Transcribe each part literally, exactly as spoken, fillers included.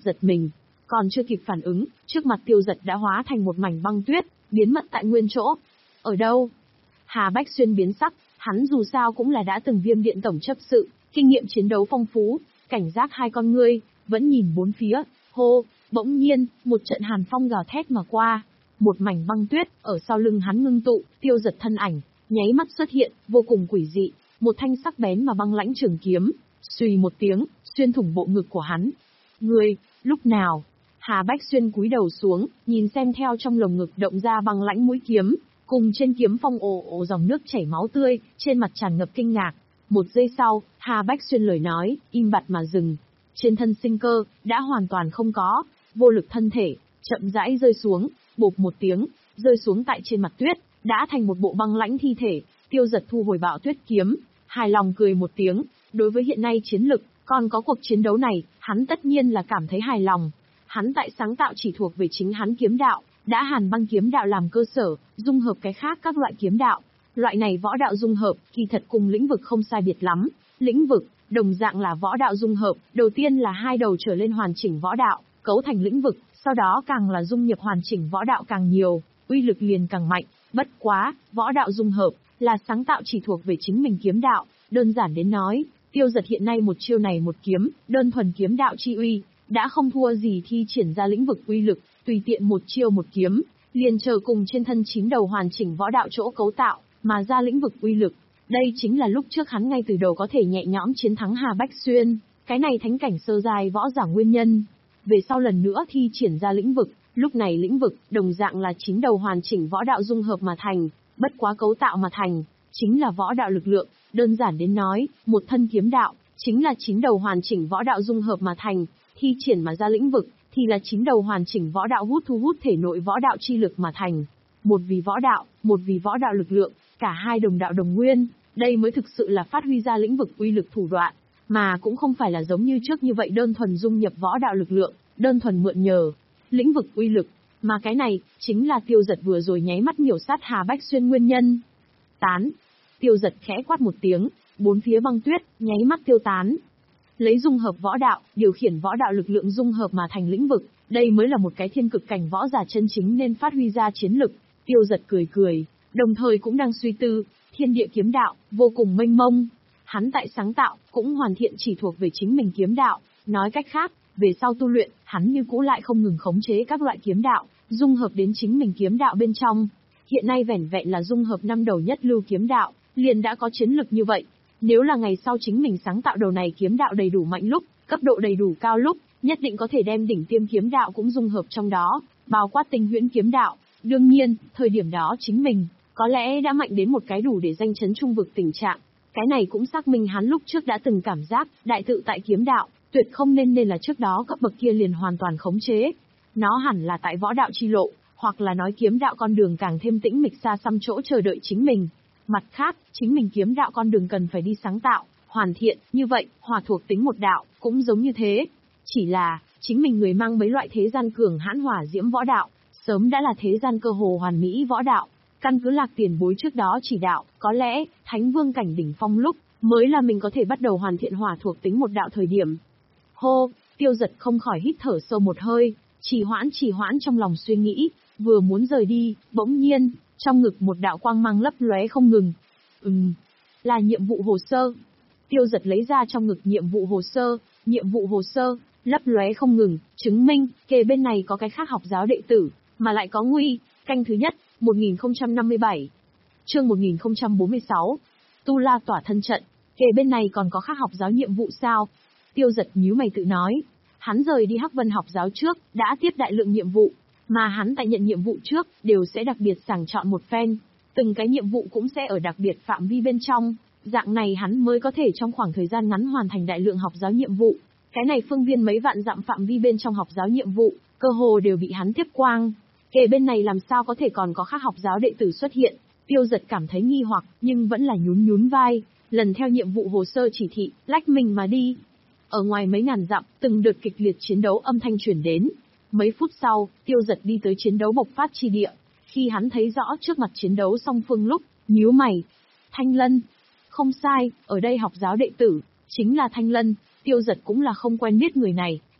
giật mình. Còn chưa kịp phản ứng, trước mặt Tiêu Giật đã hóa thành một mảnh băng tuyết, biến mất tại nguyên chỗ. Ở đâu? Hà Bách Xuyên biến sắc, hắn dù sao cũng là đã từng Viêm Điện tổng chấp sự, kinh nghiệm chiến đấu phong phú, cảnh giác hai con ngươi, vẫn nhìn bốn phía, hô, bỗng nhiên, một trận hàn phong gào thét mà qua. Một mảnh băng tuyết, ở sau lưng hắn ngưng tụ, Tiêu Giật thân ảnh, nháy mắt xuất hiện, vô cùng quỷ dị, một thanh sắc bén mà băng lãnh trường kiếm, xùy một tiếng, xuyên thủng bộ ngực của hắn. Ngươi, lúc nào? Hà Bách Xuyên cúi đầu xuống, nhìn xem theo trong lồng ngực động ra băng lãnh mũi kiếm, cùng trên kiếm phong ồ ồ dòng nước chảy máu tươi, trên mặt tràn ngập kinh ngạc. Một giây sau, Hà Bách Xuyên lời nói, im bặt mà dừng. Trên thân sinh cơ, đã hoàn toàn không có, vô lực thân thể, chậm rãi rơi xuống, bộp một tiếng, rơi xuống tại trên mặt tuyết, đã thành một bộ băng lãnh thi thể. Tiêu Giật thu hồi bạo tuyết kiếm, hài lòng cười một tiếng, đối với hiện nay chiến lực, còn có cuộc chiến đấu này, hắn tất nhiên là cảm thấy hài lòng. Hắn tại sáng tạo chỉ thuộc về chính hắn kiếm đạo, đã Hàn Băng kiếm đạo làm cơ sở, dung hợp cái khác các loại kiếm đạo. Loại này võ đạo dung hợp, kỳ thật cùng lĩnh vực không sai biệt lắm. Lĩnh vực, đồng dạng là võ đạo dung hợp, đầu tiên là hai đầu trở lên hoàn chỉnh võ đạo, cấu thành lĩnh vực, sau đó càng là dung nhập hoàn chỉnh võ đạo càng nhiều, uy lực liền càng mạnh. Bất quá, võ đạo dung hợp, là sáng tạo chỉ thuộc về chính mình kiếm đạo, đơn giản đến nói, Tiêu Giật hiện nay một chiêu này một kiếm, đơn thuần kiếm đạo chi uy, đã không thua gì thi triển ra lĩnh vực uy lực, tùy tiện một chiêu một kiếm, liền chờ cùng trên thân chín đầu hoàn chỉnh võ đạo chỗ cấu tạo, mà ra lĩnh vực uy lực. Đây chính là lúc trước hắn ngay từ đầu có thể nhẹ nhõm chiến thắng Hà Bách Xuyên, cái này thánh cảnh sơ giai võ giả nguyên nhân. Về sau lần nữa thi triển ra lĩnh vực, lúc này lĩnh vực, đồng dạng là chín đầu hoàn chỉnh võ đạo dung hợp mà thành, bất quá cấu tạo mà thành, chính là võ đạo lực lượng, đơn giản đến nói, một thân kiếm đạo, chính là chín đầu hoàn chỉnh võ đạo dung hợp mà thành, thi triển mà ra lĩnh vực, thì là chín đầu hoàn chỉnh võ đạo hút thu hút thể nội võ đạo chi lực mà thành. Một vì võ đạo, một vì võ đạo lực lượng, cả hai đồng đạo đồng nguyên, đây mới thực sự là phát huy ra lĩnh vực uy lực thủ đoạn, mà cũng không phải là giống như trước như vậy đơn thuần dung nhập võ đạo lực lượng, đơn thuần mượn nhờ lĩnh vực uy lực, mà cái này chính là Tiêu Giật vừa rồi nháy mắt miểu sát Hà Bách Xuyên nguyên nhân. Tán. Tiêu Giật khẽ quát một tiếng, bốn phía băng tuyết nháy mắt tiêu tán. Lấy dung hợp võ đạo, điều khiển võ đạo lực lượng dung hợp mà thành lĩnh vực, đây mới là một cái thiên cực cảnh võ giả chân chính nên phát huy ra chiến lực. Tiêu Giật cười cười, đồng thời cũng đang suy tư, thiên địa kiếm đạo, vô cùng mênh mông. Hắn tại sáng tạo, cũng hoàn thiện chỉ thuộc về chính mình kiếm đạo, nói cách khác, về sau tu luyện, hắn như cũ lại không ngừng khống chế các loại kiếm đạo, dung hợp đến chính mình kiếm đạo bên trong. Hiện nay vẻn vẹn là dung hợp năm đầu nhất lưu kiếm đạo, liền đã có chiến lực như vậy. Nếu là ngày sau chính mình sáng tạo đầu này kiếm đạo đầy đủ mạnh lúc, cấp độ đầy đủ cao lúc, nhất định có thể đem đỉnh tiêm kiếm đạo cũng dung hợp trong đó, bao quát tinh huyễn kiếm đạo. Đương nhiên, thời điểm đó chính mình, có lẽ đã mạnh đến một cái đủ để danh chấn trung vực tình trạng. Cái này cũng xác minh hắn lúc trước đã từng cảm giác, đại tự tại kiếm đạo, tuyệt không nên nên là trước đó cấp bậc kia liền hoàn toàn khống chế. Nó hẳn là tại võ đạo chi lộ, hoặc là nói kiếm đạo con đường càng thêm tĩnh mịch xa xăm chỗ chờ đợi chính mình. Mặt khác, chính mình kiếm đạo con đường cần phải đi sáng tạo, hoàn thiện, như vậy, hòa thuộc tính một đạo, cũng giống như thế. Chỉ là, chính mình người mang mấy loại thế gian cường hãn hỏa diễm võ đạo, sớm đã là thế gian cơ hồ hoàn mỹ võ đạo. Căn cứ Lạc tiền bối trước đó chỉ đạo, có lẽ, thánh vương cảnh đỉnh phong lúc, mới là mình có thể bắt đầu hoàn thiện hỏa thuộc tính một đạo thời điểm. Hô, Tiêu Giật không khỏi hít thở sâu một hơi, trì hoãn trì hoãn trong lòng suy nghĩ, vừa muốn rời đi, bỗng nhiên, trong ngực một đạo quang mang lấp lóe không ngừng. Ừm, là nhiệm vụ hồ sơ. Tiêu Giật lấy ra trong ngực nhiệm vụ hồ sơ, nhiệm vụ hồ sơ, lấp lóe không ngừng, chứng minh, kề bên này có cái khác học giáo đệ tử, mà lại có nguy, canh thứ nhất, một nghìn không trăm năm mươi bảy. Chương một nghìn không trăm bốn mươi sáu. Tu La tỏa thân trận, kề bên này còn có khác học giáo nhiệm vụ sao? Tiêu Giật nhíu mày tự nói, hắn rời đi Hắc Vân học giáo trước, đã tiếp đại lượng nhiệm vụ, mà hắn tại nhận nhiệm vụ trước, đều sẽ đặc biệt sàng chọn một phen, từng cái nhiệm vụ cũng sẽ ở đặc biệt phạm vi bên trong, dạng này hắn mới có thể trong khoảng thời gian ngắn hoàn thành đại lượng học giáo nhiệm vụ. Cái này phương viên mấy vạn dặm phạm vi bên trong học giáo nhiệm vụ, cơ hồ đều bị hắn tiếp quang. Kể bên này làm sao có thể còn có khác học giáo đệ tử xuất hiện? Tiêu Giật cảm thấy nghi hoặc, nhưng vẫn là nhún nhún vai, lần theo nhiệm vụ hồ sơ chỉ thị, lách mình mà đi. Ở ngoài mấy ngàn dặm, từng đợt kịch liệt chiến đấu âm thanh truyền đến. Mấy phút sau, Tiêu Giật đi tới chiến đấu bộc phát chi địa. Khi hắn thấy rõ trước mặt chiến đấu song phương lúc, nhíu mày. Thanh Lân. Không sai, ở đây học giáo đệ tử, chính là Thanh Lân. Tiêu Giật cũng là không quen biết người này,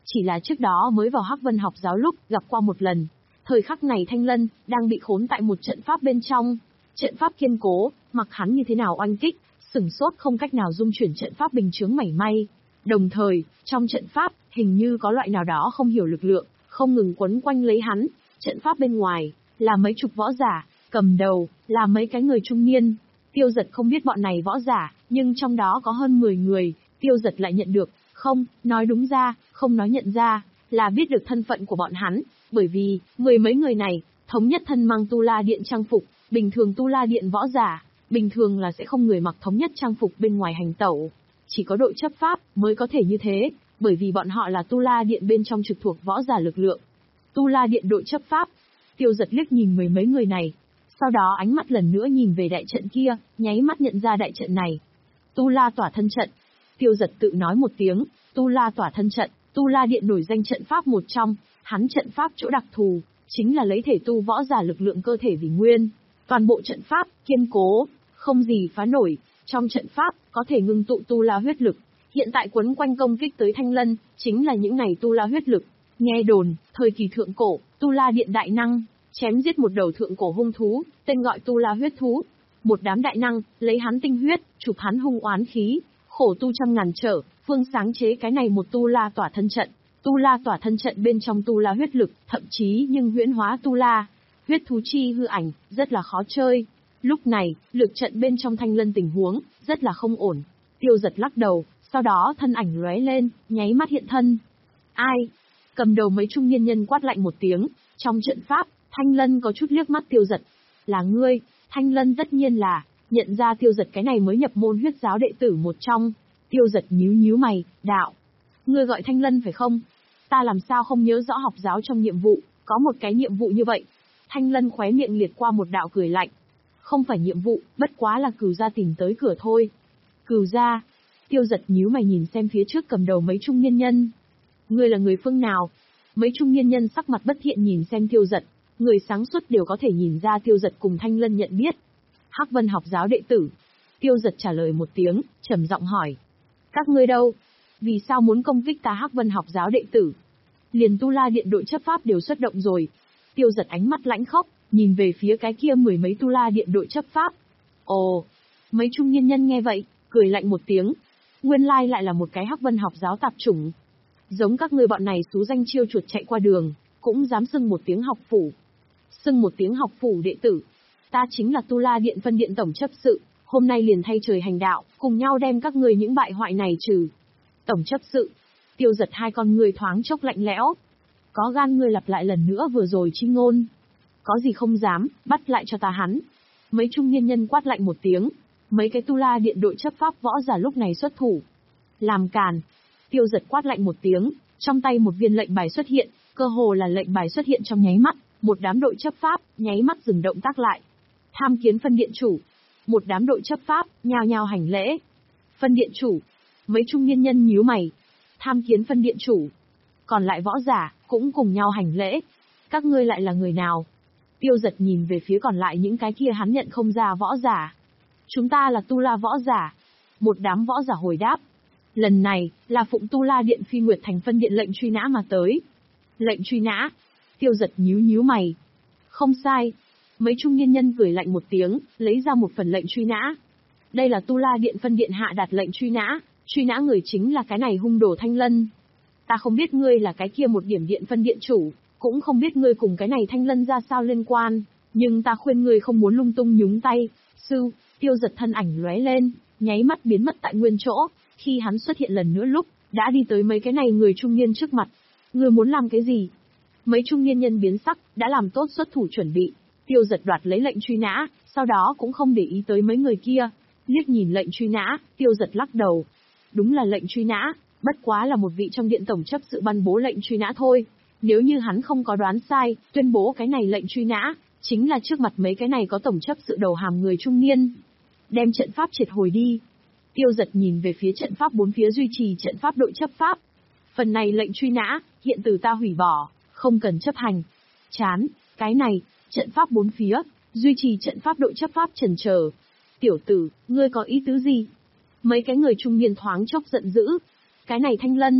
Chỉ là trước đó mới vào Hắc Vân học giáo lúc gặp qua một lần. Thời khắc này Thanh Lân đang bị khốn tại một trận pháp bên trong. Trận pháp kiên cố, mặc hắn như thế nào oanh kích, sửng sốt không cách nào dung chuyển trận pháp bình chướng mảy may. Đồng thời, trong trận pháp, hình như có loại nào đó không hiểu lực lượng, không ngừng quấn quanh lấy hắn. Trận pháp bên ngoài, là mấy chục võ giả, cầm đầu, là mấy cái người trung niên. Tiêu Giật không biết bọn này võ giả, nhưng trong đó có hơn mười người, Tiêu Giật lại nhận được, không, nói đúng ra, không nói nhận ra, là biết được thân phận của bọn hắn, bởi vì, mười mấy người này, thống nhất thân mang Tu La Điện trang phục, bình thường Tu La Điện võ giả, bình thường là sẽ không người mặc thống nhất trang phục bên ngoài hành tẩu. Chỉ có đội chấp pháp mới có thể như thế, bởi vì bọn họ là Tu La Điện bên trong trực thuộc võ giả lực lượng. Tu La Điện đội chấp pháp, Tiêu Giật liếc nhìn mười mấy người này, sau đó ánh mắt lần nữa nhìn về đại trận kia, nháy mắt nhận ra đại trận này. Tu La tỏa thân trận. Tiêu Giật tự nói một tiếng, Tu La tỏa thân trận, Tu La Điện nổi danh trận pháp một trong, hắn trận pháp chỗ đặc thù, chính là lấy thể tu võ giả lực lượng cơ thể vì nguyên. Toàn bộ trận pháp, kiên cố, không gì phá nổi, trong trận pháp, có thể ngưng tụ Tu La huyết lực. Hiện tại quấn quanh công kích tới Thanh Lân, chính là những này Tu La huyết lực. Nghe đồn, thời kỳ thượng cổ, Tu La Điện đại năng, chém giết một đầu thượng cổ hung thú, tên gọi Tu La huyết thú. Một đám đại năng, lấy hắn tinh huyết, chụp hắn hung oán khí, khổ tu trăm ngàn trở, phương sáng chế cái này một Tu La tỏa thân trận. Tu La tỏa thân trận bên trong Tu La huyết lực, thậm chí nhưng huyễn hóa Tu La, huyết thú chi hư ảnh, rất là khó chơi. Lúc này, lực trận bên trong Thanh Lân tình huống, rất là không ổn. Tiêu Giật lắc đầu, sau đó thân ảnh lóe lên, nháy mắt hiện thân. Ai? Cầm đầu mấy trung niên nhân quát lạnh một tiếng, trong trận pháp, Thanh Lân có chút liếc mắt Tiêu Giật. Là ngươi? Thanh Lân tất nhiên là, nhận ra Tiêu Giật cái này mới nhập môn huyết giáo đệ tử một trong. Tiêu Giật nhíu nhíu mày, đạo. Ngươi gọi Thanh Lân phải không? Ta làm sao không nhớ rõ học giáo trong nhiệm vụ, có một cái nhiệm vụ như vậy. Thanh Lân khóe miệng liệt qua một đạo cười lạnh. Không phải nhiệm vụ, bất quá là Cửu gia tìm tới cửa thôi. Cửu gia? Tiêu Giật nhíu mày nhìn xem phía trước cầm đầu mấy trung niên nhân. Ngươi là người phương nào? Mấy trung niên nhân sắc mặt bất thiện nhìn xem Tiêu Giật, người sáng suốt đều có thể nhìn ra Tiêu Giật cùng Thanh Lân nhận biết. Hắc Vân học giáo đệ tử. Tiêu Giật trả lời một tiếng, trầm giọng hỏi. Các ngươi đâu? Vì sao muốn công kích ta Hắc Vân học giáo đệ tử? Liền Tu La Điện đội chấp pháp đều xuất động rồi. Tiêu Giật ánh mắt lãnh khốc, nhìn về phía cái kia mười mấy Tu La Điện đội chấp pháp. Ồ, mấy trung niên nhân nghe vậy, cười lạnh một tiếng. Nguyên lai lại là một cái Hắc Vân học giáo tạp chủng. Giống các ngươi bọn này xú danh chiêu chuột chạy qua đường, cũng dám xưng một tiếng học phủ. Xưng một tiếng học phủ đệ tử. Ta chính là Tu La Điện phân điện tổng chấp sự, hôm nay liền thay trời hành đạo, cùng nhau đem các ngươi những bại hoại này trừ. Tổng chấp sự. Tiêu Giật hai con người thoáng chốc lạnh lẽo. Có gan ngươi lặp lại lần nữa vừa rồi chi ngôn. Có gì không dám, bắt lại cho ta hắn. Mấy trung niên nhân quát lạnh một tiếng. Mấy cái Tu La Điện đội chấp pháp võ giả lúc này xuất thủ. Làm càn. Tiêu Giật quát lạnh một tiếng, trong tay một viên lệnh bài xuất hiện, cơ hồ là lệnh bài xuất hiện trong nháy mắt, một đám đội chấp pháp, nháy mắt dừng động tác lại. Tham kiến phân điện chủ. Một đám đội chấp pháp, nhao nhao hành lễ. Phân điện chủ. Mấy trung niên nhân nhíu mày. Tham kiến phân điện chủ. Còn lại võ giả, cũng cùng nhau hành lễ. Các ngươi lại là người nào? Tiêu Giật nhìn về phía còn lại những cái kia hắn nhận không ra võ giả. Chúng ta là Tu La võ giả. Một đám võ giả hồi đáp. Lần này, là phụng Tu La Điện Phi Nguyệt Thành phân điện lệnh truy nã mà tới. Lệnh truy nã. Tiêu Giật nhíu nhíu mày. Không sai. Mấy trung niên nhân cười lạnh một tiếng, lấy ra một phần lệnh truy nã. Đây là Tu La Điện phân điện hạ đặt lệnh truy nã, truy nã người chính là cái này hung đồ Thanh Lân. Ta không biết ngươi là cái kia một điểm điện phân điện chủ, cũng không biết ngươi cùng cái này Thanh Lân ra sao liên quan, nhưng ta khuyên ngươi không muốn lung tung nhúng tay. Sư, Tiêu Giật thân ảnh lóe lên, nháy mắt biến mất tại nguyên chỗ, khi hắn xuất hiện lần nữa lúc, đã đi tới mấy cái này người trung niên trước mặt. Ngươi muốn làm cái gì? Mấy trung niên nhân biến sắc, đã làm tốt xuất thủ chuẩn bị. Tiêu Giật đoạt lấy lệnh truy nã, sau đó cũng không để ý tới mấy người kia. Liếc nhìn lệnh truy nã, Tiêu Giật lắc đầu. Đúng là lệnh truy nã, bất quá là một vị trong điện tổng chấp sự ban bố lệnh truy nã thôi. Nếu như hắn không có đoán sai, tuyên bố cái này lệnh truy nã, chính là trước mặt mấy cái này có tổng chấp sự đầu hàm người trung niên. Đem trận pháp triệt hồi đi. Tiêu Giật nhìn về phía trận pháp bốn phía duy trì trận pháp đội chấp pháp. Phần này lệnh truy nã, hiện từ ta hủy bỏ, không cần chấp hành. Chán, cái này, trận pháp bốn phía, duy trì trận pháp đội chấp pháp chần chờ. Tiểu tử, ngươi có ý tứ gì? Mấy cái người trung niên thoáng chốc giận dữ. Cái này Thanh Lân,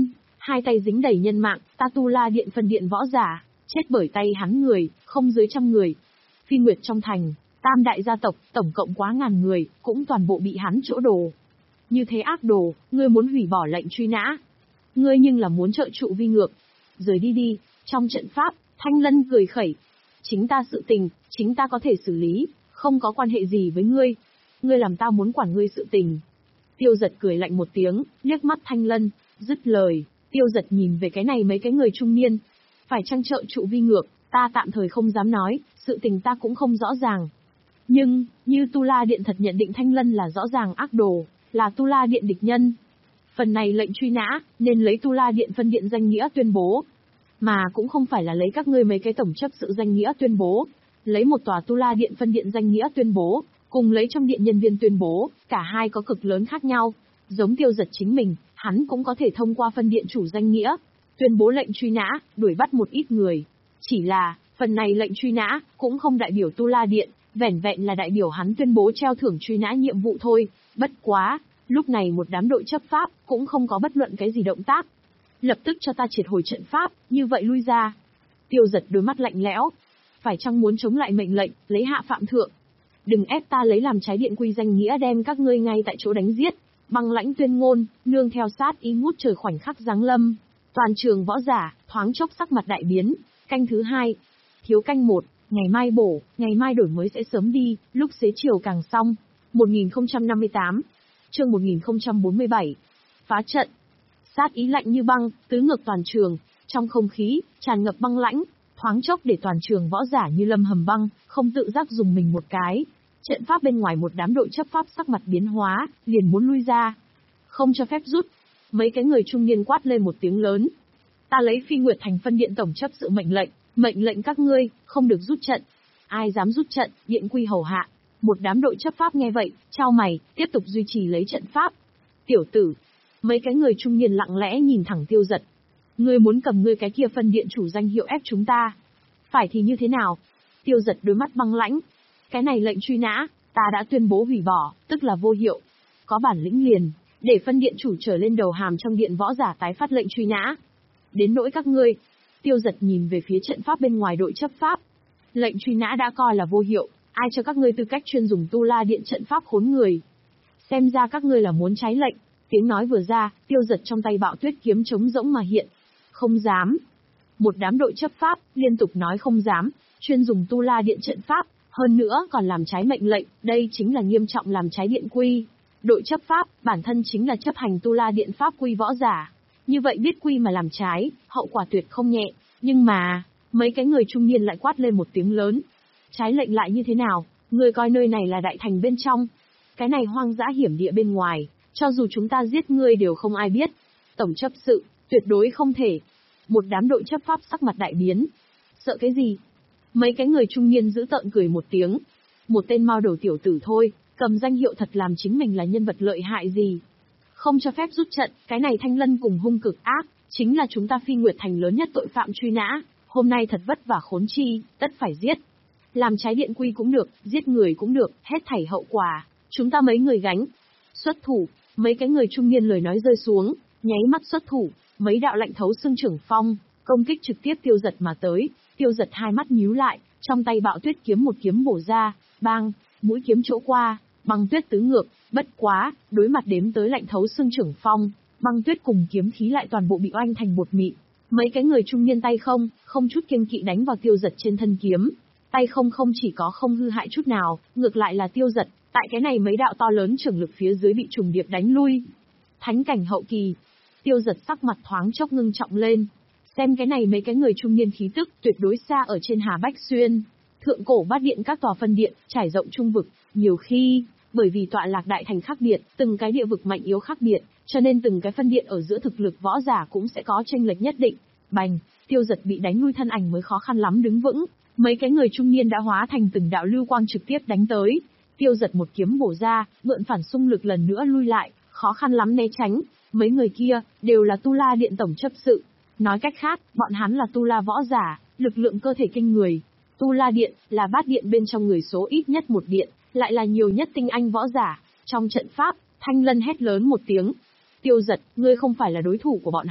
hai tay dính đầy nhân mạng, ta Tu La Điện phân điện võ giả, chết bởi tay hắn người, không dưới trăm người. Phi Nguyệt trong thành, tam đại gia tộc, tổng cộng quá ngàn người, cũng toàn bộ bị hắn chỗ đồ. Như thế ác đồ, ngươi muốn hủy bỏ lệnh truy nã. Ngươi nhưng là muốn trợ trụ vi ngược. Rời đi đi, trong trận pháp, Thanh Lân cười khẩy. Chính ta sự tình, chính ta có thể xử lý, không có quan hệ gì với ngươi. Ngươi làm ta muốn quản ngươi sự tình. Tiêu Giật cười lạnh một tiếng, liếc mắt Thanh Lân, dứt lời, Tiêu Giật nhìn về cái này mấy cái người trung niên. Phải chăng trợ trụ vi ngược, ta tạm thời không dám nói, sự tình ta cũng không rõ ràng. Nhưng, như Tu La Điện thật nhận định Thanh Lân là rõ ràng ác đồ, là Tu La Điện địch nhân. Phần này lệnh truy nã, nên lấy Tu La Điện phân điện danh nghĩa tuyên bố. Mà cũng không phải là lấy các ngươi mấy cái tổng chấp sự danh nghĩa tuyên bố. Lấy một tòa Tu La Điện phân điện danh nghĩa tuyên bố, cùng lấy trong điện nhân viên tuyên bố, cả hai có cực lớn khác nhau. Giống Tiêu Giật chính mình, hắn cũng có thể thông qua phân điện chủ danh nghĩa, tuyên bố lệnh truy nã, đuổi bắt một ít người. Chỉ là, phần này lệnh truy nã, cũng không đại biểu Tu La Điện, vẻn vẹn là đại biểu hắn tuyên bố treo thưởng truy nã nhiệm vụ thôi. Bất quá, lúc này một đám đội chấp pháp, cũng không có bất luận cái gì động tác. Lập tức cho ta triệt hồi trận pháp, như vậy lui ra. Tiêu Giật đôi mắt lạnh lẽo. Phải chăng muốn chống lại mệnh lệnh, lấy hạ phạm thượng? Đừng ép ta lấy làm trái điện quy danh nghĩa đem các ngươi ngay tại chỗ đánh giết. Băng lãnh tuyên ngôn, nương theo sát ý ngút trời khoảnh khắc giáng lâm. Toàn trường võ giả, thoáng chốc sắc mặt đại biến. Canh thứ hai. Thiếu canh một, ngày mai bổ, ngày mai đổi mới sẽ sớm đi, lúc xế chiều càng xong. một nghìn không trăm năm mươi tám. Chương một nghìn không trăm bốn mươi bảy. Phá trận. Sát ý lạnh như băng, tứ ngược toàn trường, trong không khí, tràn ngập băng lãnh, thoáng chốc để toàn trường võ giả như lâm hầm băng, không tự giác dùng mình một cái. Trận pháp bên ngoài một đám đội chấp pháp sắc mặt biến hóa, liền muốn lui ra. Không cho phép rút. Mấy cái người trung niên quát lên một tiếng lớn. Ta lấy Phi Nguyệt thành phân điện tổng chấp sự mệnh lệnh, mệnh lệnh các ngươi, không được rút trận. Ai dám rút trận, điện quy hầu hạ. Một đám đội chấp pháp nghe vậy, chau mày, tiếp tục duy trì lấy trận pháp. Tiểu tử. Mấy cái người trung niên lặng lẽ nhìn thẳng Tiêu Giật. Ngươi muốn cầm ngươi cái kia phân điện chủ danh hiệu ép chúng ta. Phải thì như thế nào? Tiêu Giật đôi mắt băng lãnh. Cái này lệnh truy nã, ta đã tuyên bố hủy bỏ, tức là vô hiệu. Có bản lĩnh liền, để phân điện chủ trở lên đầu hàm trong điện võ giả tái phát lệnh truy nã. Đến nỗi các ngươi. Tiêu Giật nhìn về phía trận pháp bên ngoài đội chấp pháp. Lệnh truy nã đã coi là vô hiệu, ai cho các ngươi tư cách chuyên dùng Tu La Điện trận pháp khốn người. Xem ra các ngươi là muốn trái lệnh. Tiếng nói vừa ra, Tiêu Giật trong tay bạo tuyết kiếm trống rỗng mà hiện. Không dám. Một đám đội chấp pháp, liên tục nói không dám, chuyên dùng Tu La Điện trận pháp, hơn nữa còn làm trái mệnh lệnh, đây chính là nghiêm trọng làm trái điện quy. Đội chấp pháp, bản thân chính là chấp hành Tu La Điện pháp quy võ giả. Như vậy biết quy mà làm trái, hậu quả tuyệt không nhẹ, nhưng mà, mấy cái người trung niên lại quát lên một tiếng lớn. Trái lệnh lại như thế nào, người coi nơi này là đại thành bên trong. Cái này hoang dã hiểm địa bên ngoài, cho dù chúng ta giết ngươi đều không ai biết. Tổng chấp sự, tuyệt đối không thể. Một đám đội chấp pháp sắc mặt đại biến. Sợ cái gì? Mấy cái người trung niên giữ tợn cười một tiếng. Một tên mao đầu tiểu tử thôi, cầm danh hiệu thật làm chính mình là nhân vật lợi hại gì. Không cho phép rút trận, cái này Thanh Lân cùng hung cực ác, chính là chúng ta Phi Nguyệt thành lớn nhất tội phạm truy nã. Hôm nay thật vất vả khốn chi, tất phải giết. Làm trái điện quy cũng được, giết người cũng được, hết thảy hậu quả, chúng ta mấy người gánh. Xuất thủ, mấy cái người trung niên lời nói rơi xuống, nháy mắt xuất thủ, mấy đạo lạnh thấu xương trưởng phong, công kích trực tiếp Tiêu Giật mà tới. Tiêu Giật hai mắt nhíu lại, trong tay bạo tuyết kiếm một kiếm bổ ra, bang, mũi kiếm chỗ qua, băng tuyết tứ ngược, bất quá, đối mặt đếm tới lạnh thấu xương trưởng phong, băng tuyết cùng kiếm khí lại toàn bộ bị oanh thành bột mịn. Mấy cái người trung niên tay không, không chút kiêng kỵ đánh vào Tiêu Giật trên thân kiếm. Tay không không chỉ có không hư hại chút nào, ngược lại là Tiêu Giật, tại cái này mấy đạo to lớn trưởng lực phía dưới bị trùng điệp đánh lui. Thánh cảnh hậu kỳ. Tiêu Giật sắc mặt thoáng chốc ngưng trọng lên. Xem cái này mấy cái người trung niên khí tức tuyệt đối xa ở trên Hà Bách Xuyên. Thượng cổ bát điện các tòa phân điện, trải rộng trung vực, nhiều khi, bởi vì tọa lạc đại thành khác biệt, từng cái địa vực mạnh yếu khác biệt, cho nên từng cái phân điện ở giữa thực lực võ giả cũng sẽ có chênh lệch nhất định. Bành, Tiêu Giật bị đánh lui thân ảnh mới khó khăn lắm đứng vững, mấy cái người trung niên đã hóa thành từng đạo lưu quang trực tiếp đánh tới. Tiêu Giật một kiếm bổ ra, mượn phản xung lực lần nữa lui lại, khó khăn lắm né tránh. Mấy người kia đều là Tu La Điện tổng chấp sự. Nói cách khác, bọn hắn là Tu La võ giả, lực lượng cơ thể kinh người. Tu La Điện là bát điện bên trong người số ít nhất một điện, lại là nhiều nhất tinh anh võ giả. Trong trận pháp, Thanh Lân hét lớn một tiếng. Tiêu Giật, ngươi không phải là đối thủ của bọn họ,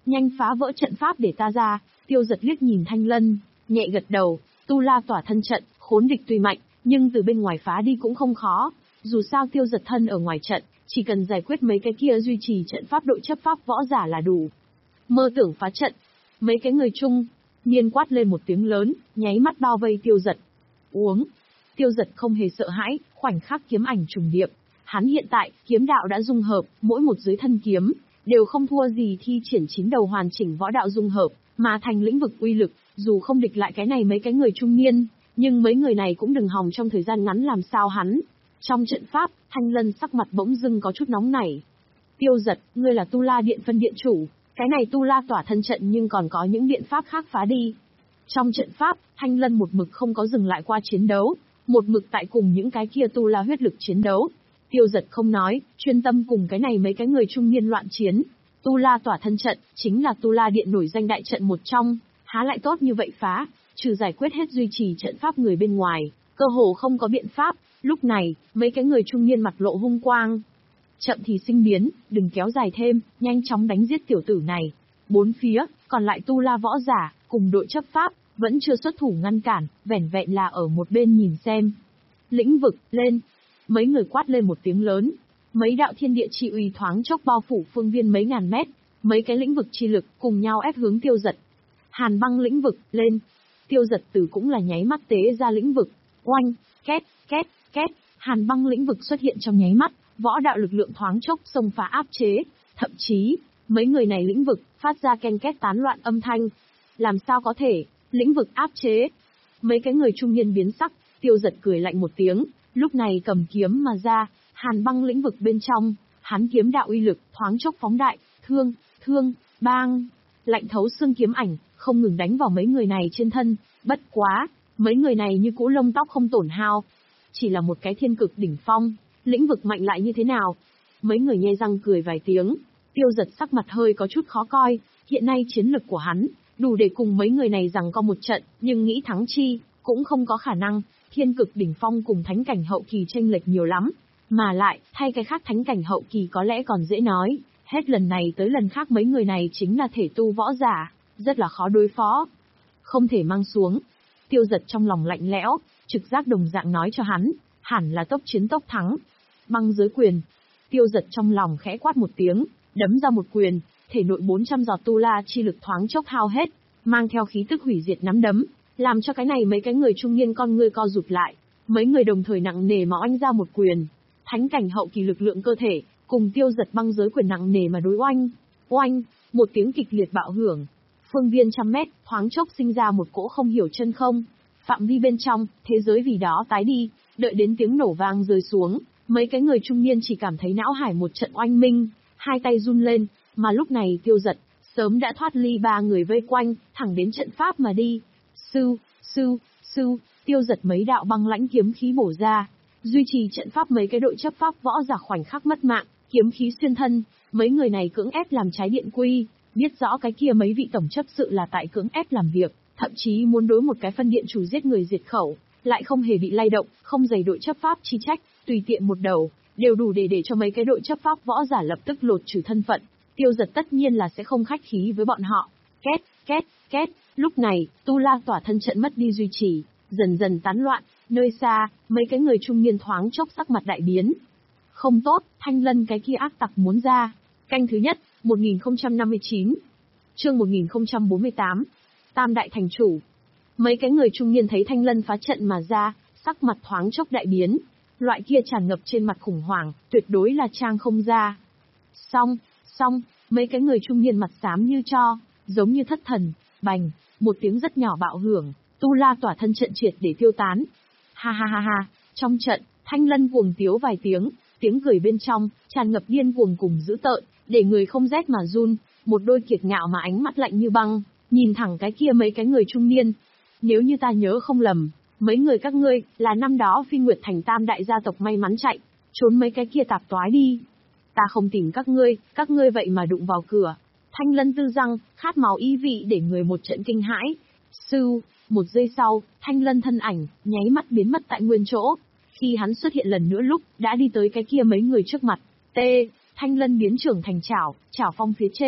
nhanh phá vỡ trận pháp để ta ra. Tiêu Giật liếc nhìn Thanh Lân, nhẹ gật đầu, tu la tỏa thân trận, khốn địch tuy mạnh, nhưng từ bên ngoài phá đi cũng không khó. Dù sao Tiêu Giật thân ở ngoài trận, chỉ cần giải quyết mấy cái kia duy trì trận pháp đội chấp pháp võ giả là đủ. Mơ tưởng phá trận, mấy cái người chung niên quát lên một tiếng lớn, nháy mắt bao vây Tiêu Giật. Uống. Tiêu Giật không hề sợ hãi, khoảnh khắc kiếm ảnh trùng điệp. Hắn hiện tại, kiếm đạo đã dung hợp, mỗi một dưới thân kiếm, đều không thua gì thi triển chín đầu hoàn chỉnh võ đạo dung hợp, mà thành lĩnh vực uy lực, dù không địch lại cái này mấy cái người trung niên, nhưng mấy người này cũng đừng hòng trong thời gian ngắn làm sao hắn. Trong trận pháp, Thanh Lân sắc mặt bỗng dưng có chút nóng nảy. Tiêu Giật, ngươi là Tu La Điện phân điện chủ, cái này Tu La tỏa thân trận nhưng còn có những điện pháp khác phá đi. Trong trận pháp, Thanh Lân một mực không có dừng lại qua chiến đấu, một mực tại cùng những cái kia Tu La huyết lực chiến đấu. Tiêu Giật không nói, chuyên tâm cùng cái này mấy cái người trung niên loạn chiến. Tu La tỏa thân trận, chính là Tu La Điện nổi danh đại trận một trong, há lại tốt như vậy phá, trừ giải quyết hết duy trì trận pháp người bên ngoài, cơ hồ không có biện pháp. Lúc này, mấy cái người trung niên mặt lộ hung quang. Chậm thì sinh biến, đừng kéo dài thêm, nhanh chóng đánh giết tiểu tử này. Bốn phía, còn lại Tu La võ giả, cùng đội chấp pháp, vẫn chưa xuất thủ ngăn cản, vẻn vẹn là ở một bên nhìn xem. Lĩnh vực, lên. Mấy người quát lên một tiếng lớn. Mấy đạo thiên địa chi uy thoáng chốc bao phủ phương viên mấy ngàn mét. Mấy cái lĩnh vực chi lực cùng nhau ép hướng Tiêu Giật. Hàn băng lĩnh vực, lên. Tiêu Giật từ cũng là nháy mắt tế ra lĩnh vực. Oanh, két, két, két. Hàn băng lĩnh vực xuất hiện trong nháy mắt. Võ đạo lực lượng thoáng chốc xông phá áp chế. Thậm chí, mấy người này lĩnh vực phát ra ken két tán loạn âm thanh. Làm sao có thể, lĩnh vực áp chế. Mấy cái người trung niên biến sắc, Tiêu Giật cười lạnh một tiếng, lúc này cầm kiếm mà ra, hàn băng lĩnh vực bên trong, hắn kiếm đạo uy lực thoáng chốc phóng đại, thương, thương, bang, lạnh thấu xương kiếm ảnh, không ngừng đánh vào mấy người này trên thân. Bất quá, mấy người này như cũ lông tóc không tổn hao, chỉ là một cái thiên cực đỉnh phong, lĩnh vực mạnh lại như thế nào? Mấy người nhe răng cười vài tiếng, Tiêu Giật sắc mặt hơi có chút khó coi, hiện nay chiến lực của hắn đủ để cùng mấy người này giằng co một trận, nhưng nghĩ thắng chi, cũng không có khả năng. Thiên cực đỉnh phong cùng thánh cảnh hậu kỳ chênh lệch nhiều lắm, mà lại, thay cái khác thánh cảnh hậu kỳ có lẽ còn dễ nói, hết lần này tới lần khác mấy người này chính là thể tu võ giả, rất là khó đối phó. Không thể mang xuống. Tiêu Giật trong lòng lạnh lẽo, trực giác đồng dạng nói cho hắn, hẳn là tốc chiến tốc thắng. Băng giới quyền. Tiêu Giật trong lòng khẽ quát một tiếng, đấm ra một quyền, thể nội bốn trăm giọt tu la chi lực thoáng chốc hao hết, mang theo khí tức hủy diệt nắm đấm, làm cho cái này mấy cái người trung niên con ngươi co rụt lại. Mấy người đồng thời nặng nề mà oanh ra một quyền. Thánh cảnh hậu kỳ lực lượng cơ thể, cùng Tiêu Giật băng giới quyền nặng nề mà đối oanh. Oanh, một tiếng kịch liệt bạo hưởng. Phương viên trăm mét, thoáng chốc sinh ra một cỗ không hiểu chân không. Phạm vi bên trong, thế giới vì đó tái đi, đợi đến tiếng nổ vang rơi xuống, mấy cái người trung niên chỉ cảm thấy não hải một trận oanh minh, hai tay run lên, mà lúc này Tiêu Giật sớm đã thoát ly ba người vây quanh, thẳng đến trận pháp mà đi. Sư, sư, sư, Tiêu Giật mấy đạo băng lãnh kiếm khí bổ ra, duy trì trận pháp mấy cái đội chấp pháp võ giả khoảnh khắc mất mạng, kiếm khí xuyên thân, mấy người này cưỡng ép làm trái điện quy, biết rõ cái kia mấy vị tổng chấp sự là tại cưỡng ép làm việc, thậm chí muốn đối một cái phân điện chủ giết người diệt khẩu, lại không hề bị lay động, không dày đội chấp pháp chi trách, tùy tiện một đầu, đều đủ để để cho mấy cái đội chấp pháp võ giả lập tức lột trừ thân phận. Tiêu Giật tất nhiên là sẽ không khách khí với bọn họ. Két, két, két, lúc này, Tu La tỏa thân trận mất đi duy trì, dần dần tán loạn, nơi xa, mấy cái người trung niên thoáng chốc sắc mặt đại biến. Không tốt, Thanh Lân cái kia ác tặc muốn ra. Canh thứ nhất, một nghìn không trăm năm mươi chín. Chương một nghìn không trăm bốn mươi tám. Tam đại thành chủ. Mấy cái người trung niên thấy Thanh Lân phá trận mà ra, sắc mặt thoáng chốc đại biến. Loại kia tràn ngập trên mặt khủng hoảng, tuyệt đối là trang không ra. Xong, xong, mấy cái người trung niên mặt xám như tro, giống như thất thần, bành, một tiếng rất nhỏ bạo hưởng, Tu La tỏa thân trận triệt để tiêu tán. Ha ha ha ha, trong trận, Thanh Lân cuồng tiếu vài tiếng, tiếng cười bên trong, tràn ngập điên cuồng cùng dữ tợn, để người không rét mà run, một đôi kiệt ngạo mà ánh mắt lạnh như băng, nhìn thẳng cái kia mấy cái người trung niên. Nếu như ta nhớ không lầm, mấy người các ngươi, là năm đó Phi Nguyệt Thành tam đại gia tộc may mắn chạy, trốn mấy cái kia tạp toái đi. Ta không tìm các ngươi, các ngươi vậy mà đụng vào cửa. Thanh Lân tư răng, khát máu ý vị để người một trận kinh hãi. Sư, một giây sau, Thanh Lân thân ảnh, nháy mắt biến mất tại nguyên chỗ. Khi hắn xuất hiện lần nữa lúc, đã đi tới cái kia mấy người trước mặt. T, Thanh Lân biến trưởng thành chảo, chảo phong phía trên,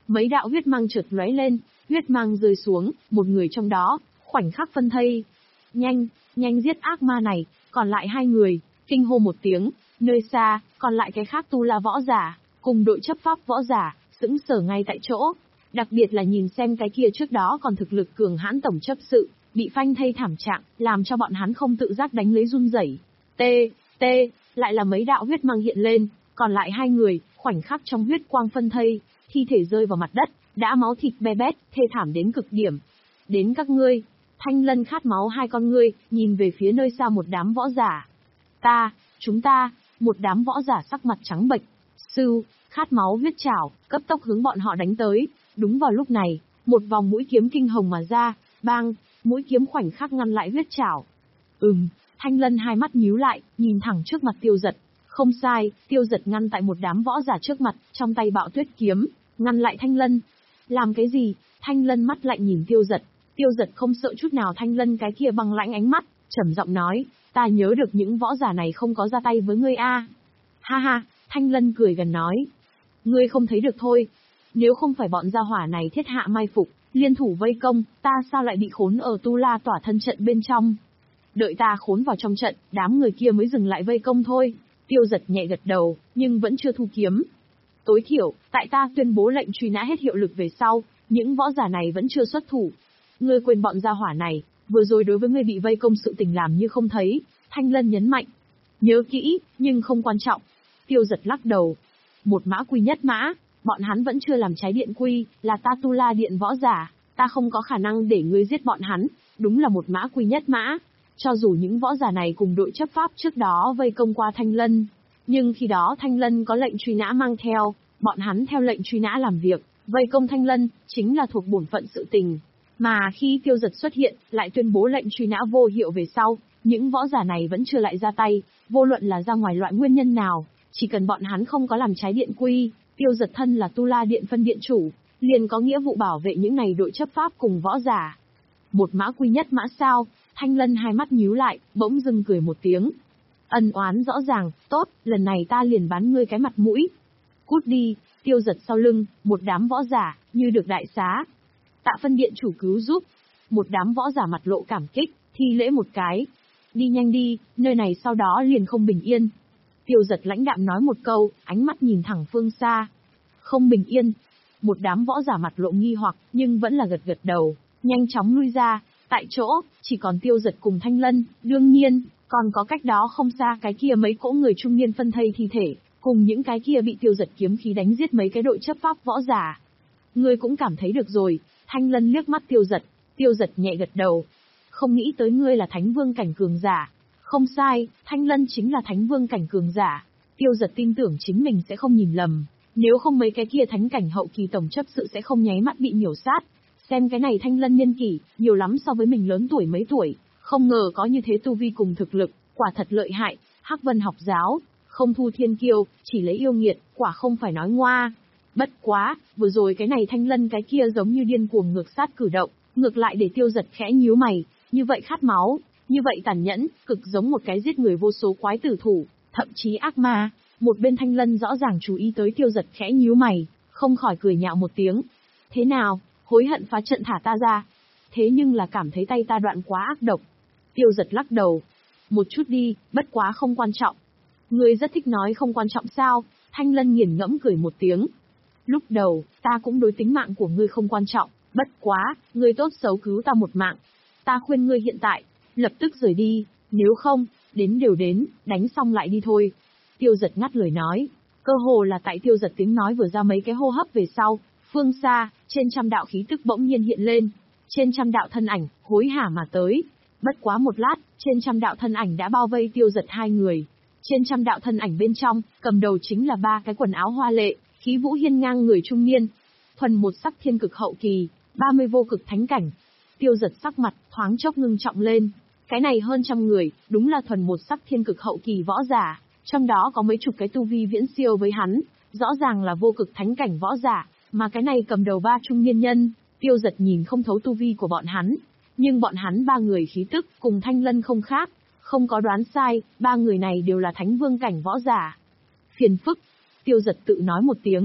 Mấy đạo huyết mang chợt lóe lên, huyết mang rơi xuống, một người trong đó, khoảnh khắc phân thây. Nhanh, nhanh giết ác ma này, còn lại hai người, kinh hô một tiếng, nơi xa, còn lại cái khác tu la võ giả, cùng đội chấp pháp võ giả, sững sờ ngay tại chỗ. Đặc biệt là nhìn xem cái kia trước đó còn thực lực cường hãn tổng chấp sự, bị phanh thây thảm trạng, làm cho bọn hắn không tự giác đánh lấy run rẩy. Tê, tê, lại là mấy đạo huyết mang hiện lên, còn lại hai người, khoảnh khắc trong huyết quang phân thây, thi thể rơi vào mặt đất, đã máu thịt be bét, thê thảm đến cực điểm. Đến các ngươi, Thanh Lân khát máu hai con ngươi, nhìn về phía nơi xa một đám võ giả. Ta, chúng ta, một đám võ giả sắc mặt trắng bệch, sư, khát máu huyết trảo, cấp tốc hướng bọn họ đánh tới. Đúng vào lúc này, một vòng mũi kiếm kinh hồng mà ra, bang, mũi kiếm khoảnh khắc ngăn lại huyết trảo. Ừm, Thanh Lân hai mắt nhíu lại, nhìn thẳng trước mặt Tiêu Dật. Không sai, Tiêu Dật ngăn tại một đám võ giả trước mặt, trong tay bạo tuyết kiếm, ngăn lại Thanh Lân. Làm cái gì? Thanh Lân mắt lạnh nhìn Tiêu Dật. Tiêu Dật không sợ chút nào Thanh Lân cái kia băng lãnh ánh mắt, trầm giọng nói, ta nhớ được những võ giả này không có ra tay với ngươi a. Ha ha, Thanh Lân cười gần nói, ngươi không thấy được thôi. Nếu không phải bọn gia hỏa này thiết hạ mai phục, liên thủ vây công, ta sao lại bị khốn ở Tu La tỏa thân trận bên trong? Đợi ta khốn vào trong trận, đám người kia mới dừng lại vây công thôi. Tiêu Dật nhẹ gật đầu, nhưng vẫn chưa thu kiếm. Tối thiểu, tại ta tuyên bố lệnh truy nã hết hiệu lực về sau, những võ giả này vẫn chưa xuất thủ. Ngươi quên bọn gia hỏa này, vừa rồi đối với ngươi bị vây công sự tình làm như không thấy, Thanh Lân nhấn mạnh. Nhớ kỹ, nhưng không quan trọng. Tiêu Dật lắc đầu. Một mã quy nhất mã, bọn hắn vẫn chưa làm trái điện quy, là ta Tu La điện võ giả, ta không có khả năng để ngươi giết bọn hắn, đúng là một mã quy nhất mã. Cho dù những võ giả này cùng đội chấp pháp trước đó vây công qua Thanh Lân, nhưng khi đó Thanh Lân có lệnh truy nã mang theo, bọn hắn theo lệnh truy nã làm việc, vây công Thanh Lân, chính là thuộc bổn phận sự tình. Mà khi Tiêu Dật xuất hiện, lại tuyên bố lệnh truy nã vô hiệu về sau, những võ giả này vẫn chưa lại ra tay, vô luận là ra ngoài loại nguyên nhân nào, chỉ cần bọn hắn không có làm trái điện quy, Tiêu Dật thân là Tu La điện phân điện chủ, liền có nghĩa vụ bảo vệ những này đội chấp pháp cùng võ giả. Một mã quy nhất mã sao? Thanh Lân hai mắt nhíu lại, bỗng dưng cười một tiếng. Ân oán rõ ràng, tốt, lần này ta liền bán ngươi cái mặt mũi. Cút đi. Tiêu Dật sau lưng, một đám võ giả, như được đại xá. Tạ phân điện chủ cứu giúp. Một đám võ giả mặt lộ cảm kích, thi lễ một cái. Đi nhanh đi, nơi này sau đó liền không bình yên. Tiêu Dật lãnh đạm nói một câu, ánh mắt nhìn thẳng phương xa. Không bình yên. Một đám võ giả mặt lộ nghi hoặc, nhưng vẫn là gật gật đầu, nhanh chóng lui ra. Tại chỗ, chỉ còn Tiêu Dật cùng Thanh Lân, đương nhiên, còn có cách đó không xa cái kia mấy cỗ người trung niên phân thây thi thể, cùng những cái kia bị Tiêu Dật kiếm khí đánh giết mấy cái đội chấp pháp võ giả. Ngươi cũng cảm thấy được rồi. Thanh Lân liếc mắt Tiêu Dật, Tiêu Dật nhẹ gật đầu. Không nghĩ tới ngươi là Thánh Vương cảnh cường giả. Không sai, Thanh Lân chính là Thánh Vương cảnh cường giả. Tiêu Dật tin tưởng chính mình sẽ không nhìn lầm, nếu không mấy cái kia thánh cảnh hậu kỳ tổng chấp sự sẽ không nháy mắt bị miểu sát. Xem cái này Thanh Lân niên kỷ, nhiều lắm so với mình lớn tuổi mấy tuổi, không ngờ có như thế tu vi cùng thực lực, quả thật lợi hại. Hắc Vân học giáo, không thu thiên kiêu, chỉ lấy yêu nghiệt, quả không phải nói ngoa. Bất quá, vừa rồi cái này Thanh Lân cái kia giống như điên cuồng ngược sát cử động, ngược lại để Tiêu Dật khẽ nhíu mày, như vậy khát máu, như vậy tàn nhẫn, cực giống một cái giết người vô số quái tử thủ, thậm chí ác ma. Một bên Thanh Lân rõ ràng chú ý tới Tiêu Dật khẽ nhíu mày, không khỏi cười nhạo một tiếng. Thế nào, hối hận phá trận thả ta ra? Thế nhưng là cảm thấy tay ta đoạn quá ác độc. Tiêu Dật lắc đầu. Một chút đi, bất quá không quan trọng. Ngươi rất thích nói không quan trọng sao? Thanh Lân nghiền ngẫm cười một tiếng. Lúc đầu, ta cũng đối tính mạng của ngươi không quan trọng, bất quá, ngươi tốt xấu cứu ta một mạng. Ta khuyên ngươi hiện tại, lập tức rời đi, nếu không, đến đều đến, đánh xong lại đi thôi. Tiêu Dật ngắt lời nói. Cơ hồ là tại Tiêu Dật tiếng nói vừa ra mấy cái hô hấp về sau, phương xa, trên trăm đạo khí tức bỗng nhiên hiện lên. Trên trăm đạo thân ảnh, hối hả mà tới. Bất quá một lát, trên trăm đạo thân ảnh đã bao vây Tiêu Dật hai người. Trên trăm đạo thân ảnh bên trong, cầm đầu chính là ba cái quần áo hoa lệ, khí vũ hiên ngang người trung niên. Thuần một sắc thiên cực hậu kỳ, ba mươi vô cực thánh cảnh. Tiêu Dật sắc mặt, thoáng chốc ngưng trọng lên. Cái này hơn trăm người, đúng là thuần một sắc thiên cực hậu kỳ võ giả. Trong đó có mấy chục cái tu vi viễn siêu với hắn, rõ ràng là vô cực thánh cảnh võ giả, mà cái này cầm đầu ba trung niên nhân, Tiêu Dật nhìn không thấu tu vi của bọn hắn. Nhưng bọn hắn ba người khí tức, cùng Thanh Lân không khác, không có đoán sai, ba người này đều là thánh vương cảnh võ giả. Phiền phức, Tiêu Dật tự nói một tiếng,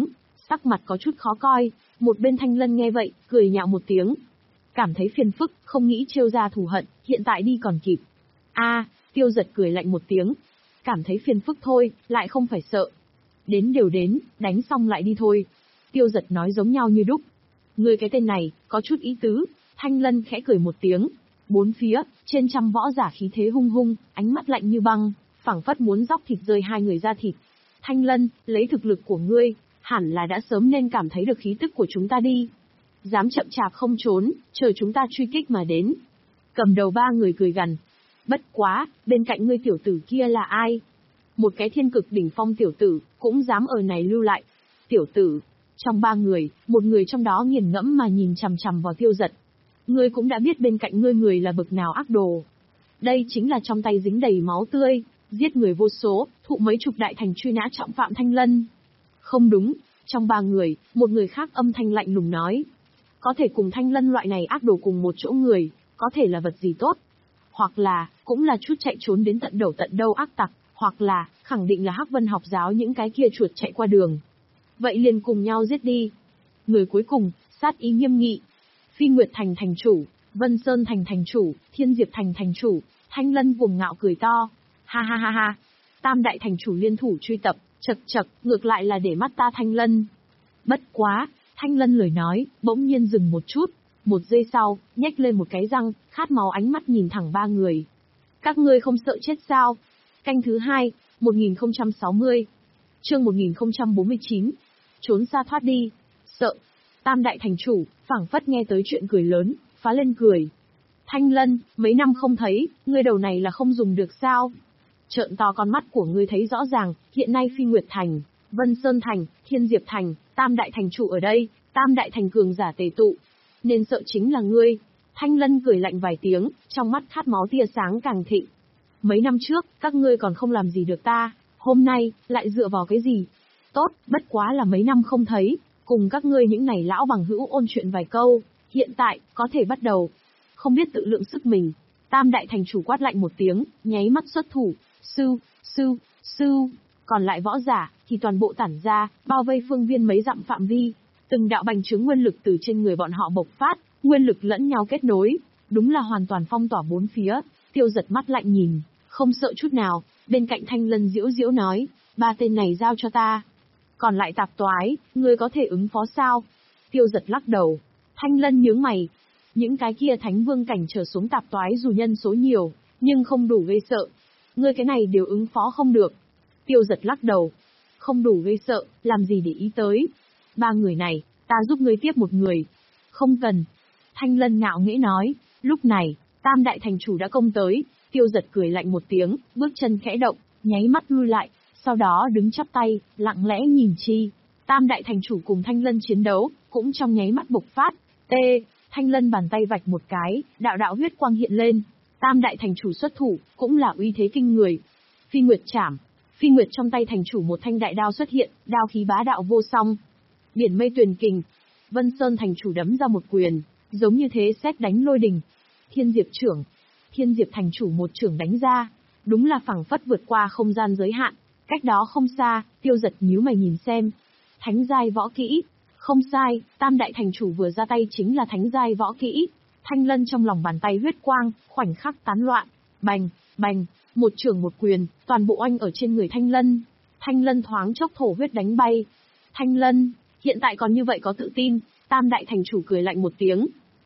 sắc mặt có chút khó coi. Một bên Thanh Lân nghe vậy, cười nhạo một tiếng. Cảm thấy phiền phức, không nghĩ trêu ra thù hận, hiện tại đi còn kịp. A, Tiêu Giật cười lạnh một tiếng. Cảm thấy phiền phức thôi, lại không phải sợ. Đến đều đến, đánh xong lại đi thôi. Tiêu Giật nói giống nhau như đúc. Ngươi cái tên này, có chút ý tứ. Thanh Lân khẽ cười một tiếng. Bốn phía, trên trăm võ giả khí thế hung hung, ánh mắt lạnh như băng, phảng phất muốn róc thịt rơi hai người ra thịt. Thanh Lân, lấy thực lực của ngươi, hẳn là đã sớm nên cảm thấy được khí tức của chúng ta đi. Dám chậm chạp không trốn, chờ chúng ta truy kích mà đến. Cầm đầu ba người cười gằn. Bất quá, bên cạnh ngươi tiểu tử kia là ai? Một cái thiên cực đỉnh phong tiểu tử, cũng dám ở này lưu lại. Tiểu tử, trong ba người, một người trong đó nghiền ngẫm mà nhìn chằm chằm vào Tiêu Giật. Ngươi cũng đã biết bên cạnh ngươi người là bực nào ác đồ. Đây chính là trong tay dính đầy máu tươi, giết người vô số, thụ mấy chục đại thành truy nã trọng phạm Thanh Lân. Không đúng, trong ba người, một người khác âm thanh lạnh lùng nói. Có thể cùng Thanh Lân loại này ác đồ cùng một chỗ người, có thể là vật gì tốt. Hoặc là, cũng là chút chạy trốn đến tận đầu tận đâu ác tặc, hoặc là, khẳng định là Hắc Vân học giáo những cái kia chuột chạy qua đường. Vậy liền cùng nhau giết đi. Người cuối cùng, sát ý nghiêm nghị. Phi Nguyệt Thành thành chủ, Vân Sơn Thành thành chủ, Thiên Diệp Thành thành chủ, Thanh Lân cuồng ngạo cười to. Ha ha ha ha. Tam đại thành chủ liên thủ truy tập, chật chật, ngược lại là để mắt ta Thanh Lân. Bất quá, Thanh Lân lời nói, bỗng nhiên dừng một chút. Một giây sau, nhếch lên một cái răng, khát máu ánh mắt nhìn thẳng ba người. Các ngươi không sợ chết sao? Canh thứ hai, một nghìn không trăm sáu mươi. Chương một nghìn không trăm bốn mươi chín. Trốn xa thoát đi. Sợ. Tam đại thành chủ, phảng phất nghe tới chuyện cười lớn, phá lên cười. Thanh Lân, mấy năm không thấy, ngươi đầu này là không dùng được sao? Trợn to con mắt của ngươi thấy rõ ràng, hiện nay Phi Nguyệt Thành, Vân Sơn Thành, Thiên Diệp Thành, Tam đại thành chủ ở đây, Tam đại thành cường giả tề tụ. Nên sợ chính là ngươi. Thanh Lân cười lạnh vài tiếng, trong mắt khát máu tia sáng càng thịnh. Mấy năm trước, các ngươi còn không làm gì được ta, hôm nay, lại dựa vào cái gì? Tốt, bất quá là mấy năm không thấy, cùng các ngươi những này lão bằng hữu ôn chuyện vài câu, hiện tại, có thể bắt đầu. Không biết tự lượng sức mình. Tam đại thành chủ quát lạnh một tiếng, nháy mắt xuất thủ, sư, sư, sư. Còn lại võ giả, thì toàn bộ tản ra, bao vây phương viên mấy dặm phạm vi. Từng đạo bành trướng nguyên lực từ trên người bọn họ bộc phát, nguyên lực lẫn nhau kết nối, đúng là hoàn toàn phong tỏa bốn phía. Tiêu Giật mắt lạnh nhìn, không sợ chút nào, bên cạnh Thanh Lân diễu diễu nói, ba tên này giao cho ta. Còn lại tạp toái, ngươi có thể ứng phó sao? Tiêu Giật lắc đầu. Thanh Lân nhướng mày. Những cái kia thánh vương cảnh trở xuống tạp toái dù nhân số nhiều, nhưng không đủ gây sợ. Ngươi cái này đều ứng phó không được. Tiêu Giật lắc đầu. Không đủ gây sợ, làm gì để ý tới. Ba người này, ta giúp ngươi tiếp một người. Không cần. Thanh Lân ngạo nghễ nói. Lúc này, Tam đại thành chủ đã công tới. Tiêu Giật cười lạnh một tiếng, bước chân khẽ động, nháy mắt lui lại. Sau đó đứng chắp tay, lặng lẽ nhìn chi. Tam đại thành chủ cùng Thanh Lân chiến đấu, cũng trong nháy mắt bộc phát. T. Thanh Lân bàn tay vạch một cái, đạo đạo huyết quang hiện lên. Tam đại thành chủ xuất thủ, cũng là uy thế kinh người. Phi Nguyệt chảm. Phi Nguyệt trong tay thành chủ một thanh đại đao xuất hiện, đao khí bá đạo vô song. Biển mây tuyền kình. Vân Sơn thành chủ đấm ra một quyền, giống như thế sét đánh lôi đình. Thiên Diệp trưởng. Thiên Diệp thành chủ một trưởng đánh ra, đúng là phảng phất vượt qua không gian giới hạn. Cách đó không xa, Tiêu Giật nhíu mày nhìn xem. Thánh giai võ kỹ. Không sai, Tam đại thành chủ vừa ra tay chính là thánh giai võ kỹ. Thanh Lân trong lòng bàn tay huyết quang, khoảnh khắc tán loạn. Bành, bành, một trưởng một quyền, toàn bộ oanh ở trên người Thanh Lân. Thanh Lân thoáng chốc thổ huyết đánh bay. Thanh Lân, hiện tại còn như vậy có tự tin. Tam đại thành chủ cười lạnh một tiếng.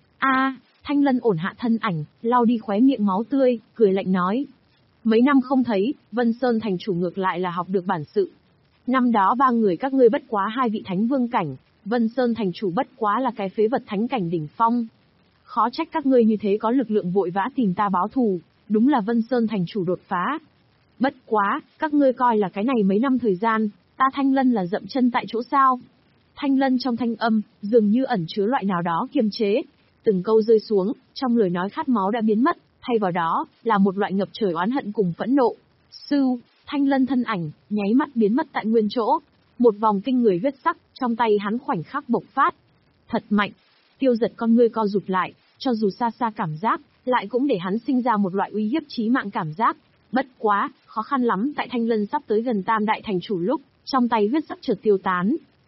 A, Thanh Lân ổn hạ thân ảnh, lau đi khóe miệng máu tươi, cười lạnh nói. Mấy năm không thấy, Vân Sơn thành chủ ngược lại là học được bản sự. Năm đó ba người các ngươi bất quá hai vị thánh vương cảnh, Vân Sơn thành chủ bất quá là cái phế vật thánh cảnh đỉnh phong. Khó trách các ngươi như thế có lực lượng vội vã tìm ta báo thù, đúng là Vân Sơn thành chủ đột phá. Bất quá, các ngươi coi là cái này mấy năm thời gian, ta Thanh Lân là dậm chân tại chỗ sao? Thanh Lân trong thanh âm, dường như ẩn chứa loại nào đó kiềm chế. Từng câu rơi xuống, trong lời nói khát máu đã biến mất, thay vào đó, là một loại ngập trời oán hận cùng phẫn nộ. Sư, Thanh Lân thân ảnh, nháy mắt biến mất tại nguyên chỗ. Một vòng kinh người huyết sắc, trong tay hắn khoảnh khắc bộc phát. Thật mạnh. Tiêu Giật con ngươi co rụt lại, cho dù xa xa cảm giác, lại cũng để hắn sinh ra một loại uy hiếp chí mạng cảm giác. Bất quá, khó khăn lắm tại Thanh Lân sắp tới gần Tam đại thành chủ lúc, trong tay huyết sắc chợt tiêu tán.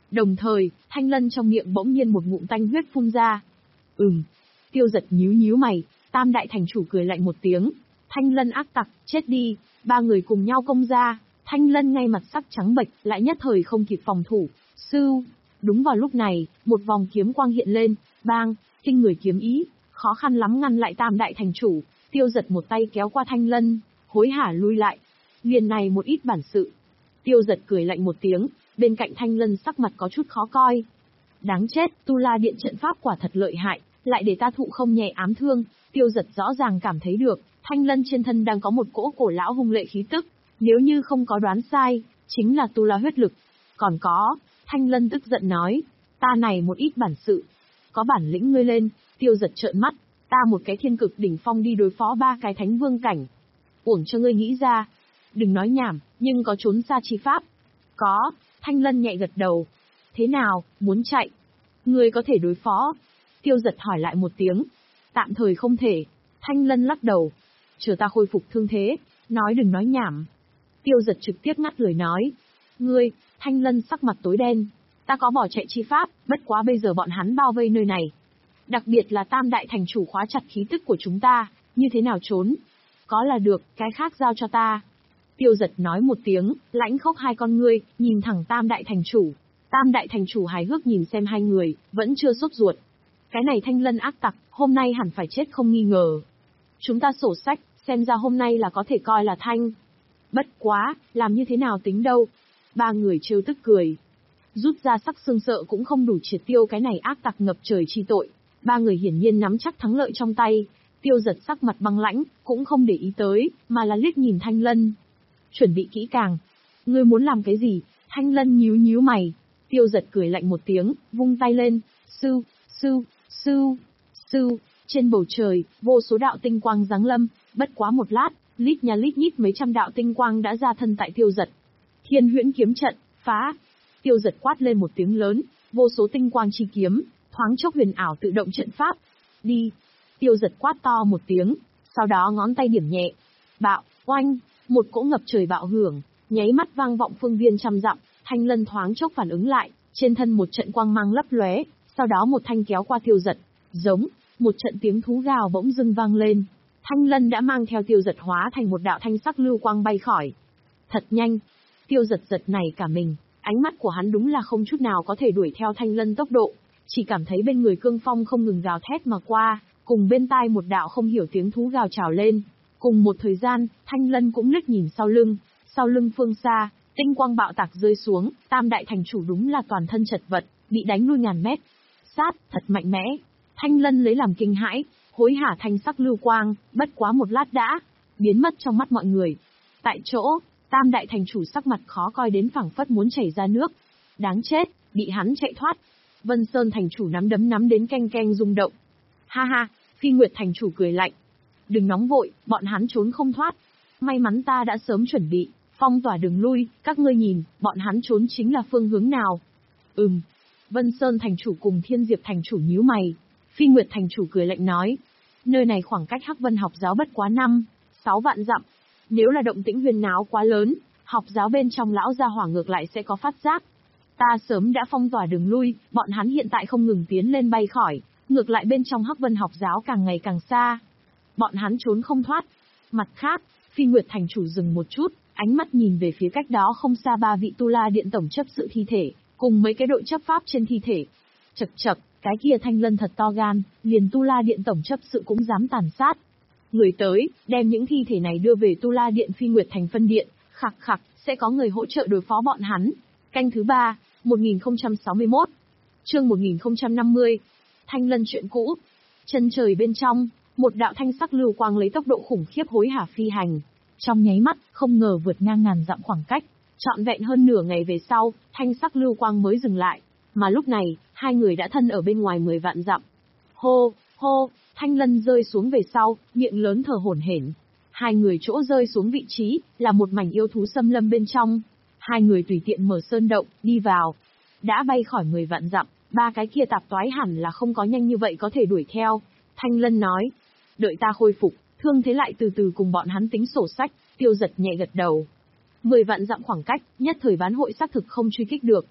Đồng thời, Thanh Lân trong miệng bỗng nhiên một ngụm tanh huyết phun ra. Ừm. Tiêu Giật nhíu nhíu mày, Tam đại thành chủ cười lạnh một tiếng. Thanh Lân ác tặc, chết đi. Ba người cùng nhau công ra. Thanh Lân ngay mặt sắc trắng bệch, lại nhất thời không kịp phòng thủ. Sưu. Đúng vào lúc này, một vòng kiếm quang hiện lên, bang, kinh người kiếm ý, khó khăn lắm ngăn lại Tam đại thành chủ. Tiêu Giật một tay kéo qua Thanh Lân, hối hả lui lại. Liền này một ít bản sự. Tiêu Giật cười lạnh một tiếng, bên cạnh Thanh Lân sắc mặt có chút khó coi. Đáng chết, Tu La Điện trận pháp quả thật lợi hại, lại để ta thụ không nhẹ ám thương. Tiêu Giật rõ ràng cảm thấy được, Thanh Lân trên thân đang có một cỗ cổ lão hung lệ khí tức, nếu như không có đoán sai, chính là Tu La huyết lực. Còn có, Thanh Lân tức giận nói, ta này một ít bản sự, có bản lĩnh ngươi lên. Tiêu Giật trợn mắt, ta một cái thiên cực đỉnh phong đi đối phó ba cái thánh vương cảnh, uổng cho ngươi nghĩ ra. Đừng nói nhảm, nhưng có trốn xa chi pháp? Có. Thanh Lân nhẹ gật đầu. Thế nào, muốn chạy? Ngươi có thể đối phó? Tiêu Giật hỏi lại một tiếng. Tạm thời không thể. Thanh Lân lắc đầu. Chờ ta khôi phục thương thế, nói đừng nói nhảm. Tiêu Giật trực tiếp ngắt lời nói. Ngươi, Thanh Lân sắc mặt tối đen. Ta có bỏ chạy chi pháp, bất quá bây giờ bọn hắn bao vây nơi này. Đặc biệt là Tam đại thành chủ khóa chặt khí tức của chúng ta, như thế nào trốn? Có là được, cái khác giao cho ta. Tiêu Giật nói một tiếng, lãnh khốc hai con ngươi, nhìn thẳng Tam đại thành chủ. Tam đại thành chủ hài hước nhìn xem hai người, vẫn chưa sốt ruột. Cái này Thanh Lân ác tặc, hôm nay hẳn phải chết không nghi ngờ. Chúng ta sổ sách, xem ra hôm nay là có thể coi là thanh. Bất quá, làm như thế nào tính đâu. Ba người trêu tức cười. Rút ra sắc xương sợ cũng không đủ triệt tiêu cái này ác tặc ngập trời chi tội. Ba người hiển nhiên nắm chắc thắng lợi trong tay. Tiêu Giật sắc mặt băng lãnh, cũng không để ý tới, mà là liếc nhìn Thanh Lân. Chuẩn bị kỹ càng. Ngươi muốn làm cái gì? Thanh Lân nhíu nhíu mày. Tiêu Giật cười lạnh một tiếng, vung tay lên. Sưu, sưu, sưu, sưu. Trên bầu trời, vô số đạo tinh quang giáng lâm. Bất quá một lát, lít nhà lít nhít mấy trăm đạo tinh quang đã ra thân tại Tiêu Giật. Thiên huyễn kiếm trận, phá. Tiêu Giật quát lên một tiếng lớn, vô số tinh quang chi kiếm, thoáng chốc huyền ảo tự động trận pháp. Đi. Tiêu Giật quát to một tiếng, sau đó ngón tay điểm nhẹ. Bạo, oanh, một cỗ ngập trời bạo hưởng, nháy mắt vang vọng phương viên trăm dặm. Thanh Lân thoáng chốc phản ứng lại, trên thân một trận quang mang lấp lóe, sau đó một thanh kéo qua Tiêu Giật, giống, một trận tiếng thú gào bỗng dưng vang lên. Thanh Lân đã mang theo Tiêu Giật hóa thành một đạo thanh sắc lưu quang bay khỏi. Thật nhanh. Tiêu Giật giật này cả mình, ánh mắt của hắn đúng là không chút nào có thể đuổi theo Thanh Lân tốc độ, chỉ cảm thấy bên người cương phong không ngừng gào thét mà qua, cùng bên tai một đạo không hiểu tiếng thú gào trào lên. Cùng một thời gian, Thanh Lân cũng liếc nhìn sau lưng, sau lưng phương xa, tinh quang bạo tạc rơi xuống, Tam đại thành chủ đúng là toàn thân chật vật, bị đánh lui ngàn mét. Sát, thật mạnh mẽ. Thanh Lân lấy làm kinh hãi, hối hả thanh sắc lưu quang, bất quá một lát đã biến mất trong mắt mọi người. Tại chỗ, Tam đại thành chủ sắc mặt khó coi đến phảng phất muốn chảy ra nước. Đáng chết, bị hắn chạy thoát. Vân Sơn thành chủ nắm đấm nắm đến canh canh rung động. Ha ha, Phi Nguyệt thành chủ cười lạnh. Đừng nóng vội, bọn hắn trốn không thoát. May mắn ta đã sớm chuẩn bị, phong tỏa đường lui, các ngươi nhìn, bọn hắn trốn chính là phương hướng nào. Ừm. Vân Sơn thành chủ cùng Thiên Diệp thành chủ nhíu mày. Phi Nguyệt thành chủ cười lạnh nói. Nơi này khoảng cách Hắc Vân học giáo bất quá năm, sáu vạn dặm. Nếu là động tĩnh huyên náo quá lớn, học giáo bên trong lão gia hỏa ngược lại sẽ có phát giác. Ta sớm đã phong tỏa đường lui, bọn hắn hiện tại không ngừng tiến lên bay khỏi, ngược lại bên trong Hắc Vân học giáo càng ngày càng xa. Bọn hắn trốn không thoát. Mặt khác, Phi Nguyệt thành chủ dừng một chút, ánh mắt nhìn về phía cách đó không xa ba vị Tu La Điện tổng chấp sự thi thể, cùng mấy cái đội chấp pháp trên thi thể. Chậc chậc, cái kia Thanh Lân thật to gan, liền Tu La Điện tổng chấp sự cũng dám tàn sát. Người tới, đem những thi thể này đưa về Tu La Điện Phi Nguyệt thành phân điện, khặc khặc, sẽ có người hỗ trợ đối phó bọn hắn. Canh thứ ba, một nghìn không trăm sáu mươi mốt. Chương một nghìn không trăm năm mươi. Thanh Lân chuyện cũ. Chân trời bên trong, một đạo thanh sắc lưu quang lấy tốc độ khủng khiếp hối hả phi hành. Trong nháy mắt, không ngờ vượt ngang ngàn dặm khoảng cách. Trọn vẹn hơn nửa ngày về sau, thanh sắc lưu quang mới dừng lại. Mà lúc này, hai người đã thân ở bên ngoài mười vạn dặm. Hô, hô, Thanh Lân rơi xuống về sau, miệng lớn thở hổn hển. Hai người chỗ rơi xuống vị trí, là một mảnh yêu thú xâm lâm bên trong. Hai người tùy tiện mở sơn động, đi vào. Đã bay khỏi mười vạn dặm, ba cái kia tạp toái hẳn là không có nhanh như vậy có thể đuổi theo. Thanh Lân nói, đợi ta khôi phục, thương thế lại từ từ cùng bọn hắn tính sổ sách. Tiêu Giật nhẹ gật đầu. Mười vạn dặm khoảng cách, nhất thời bán hội xác thực không truy kích được.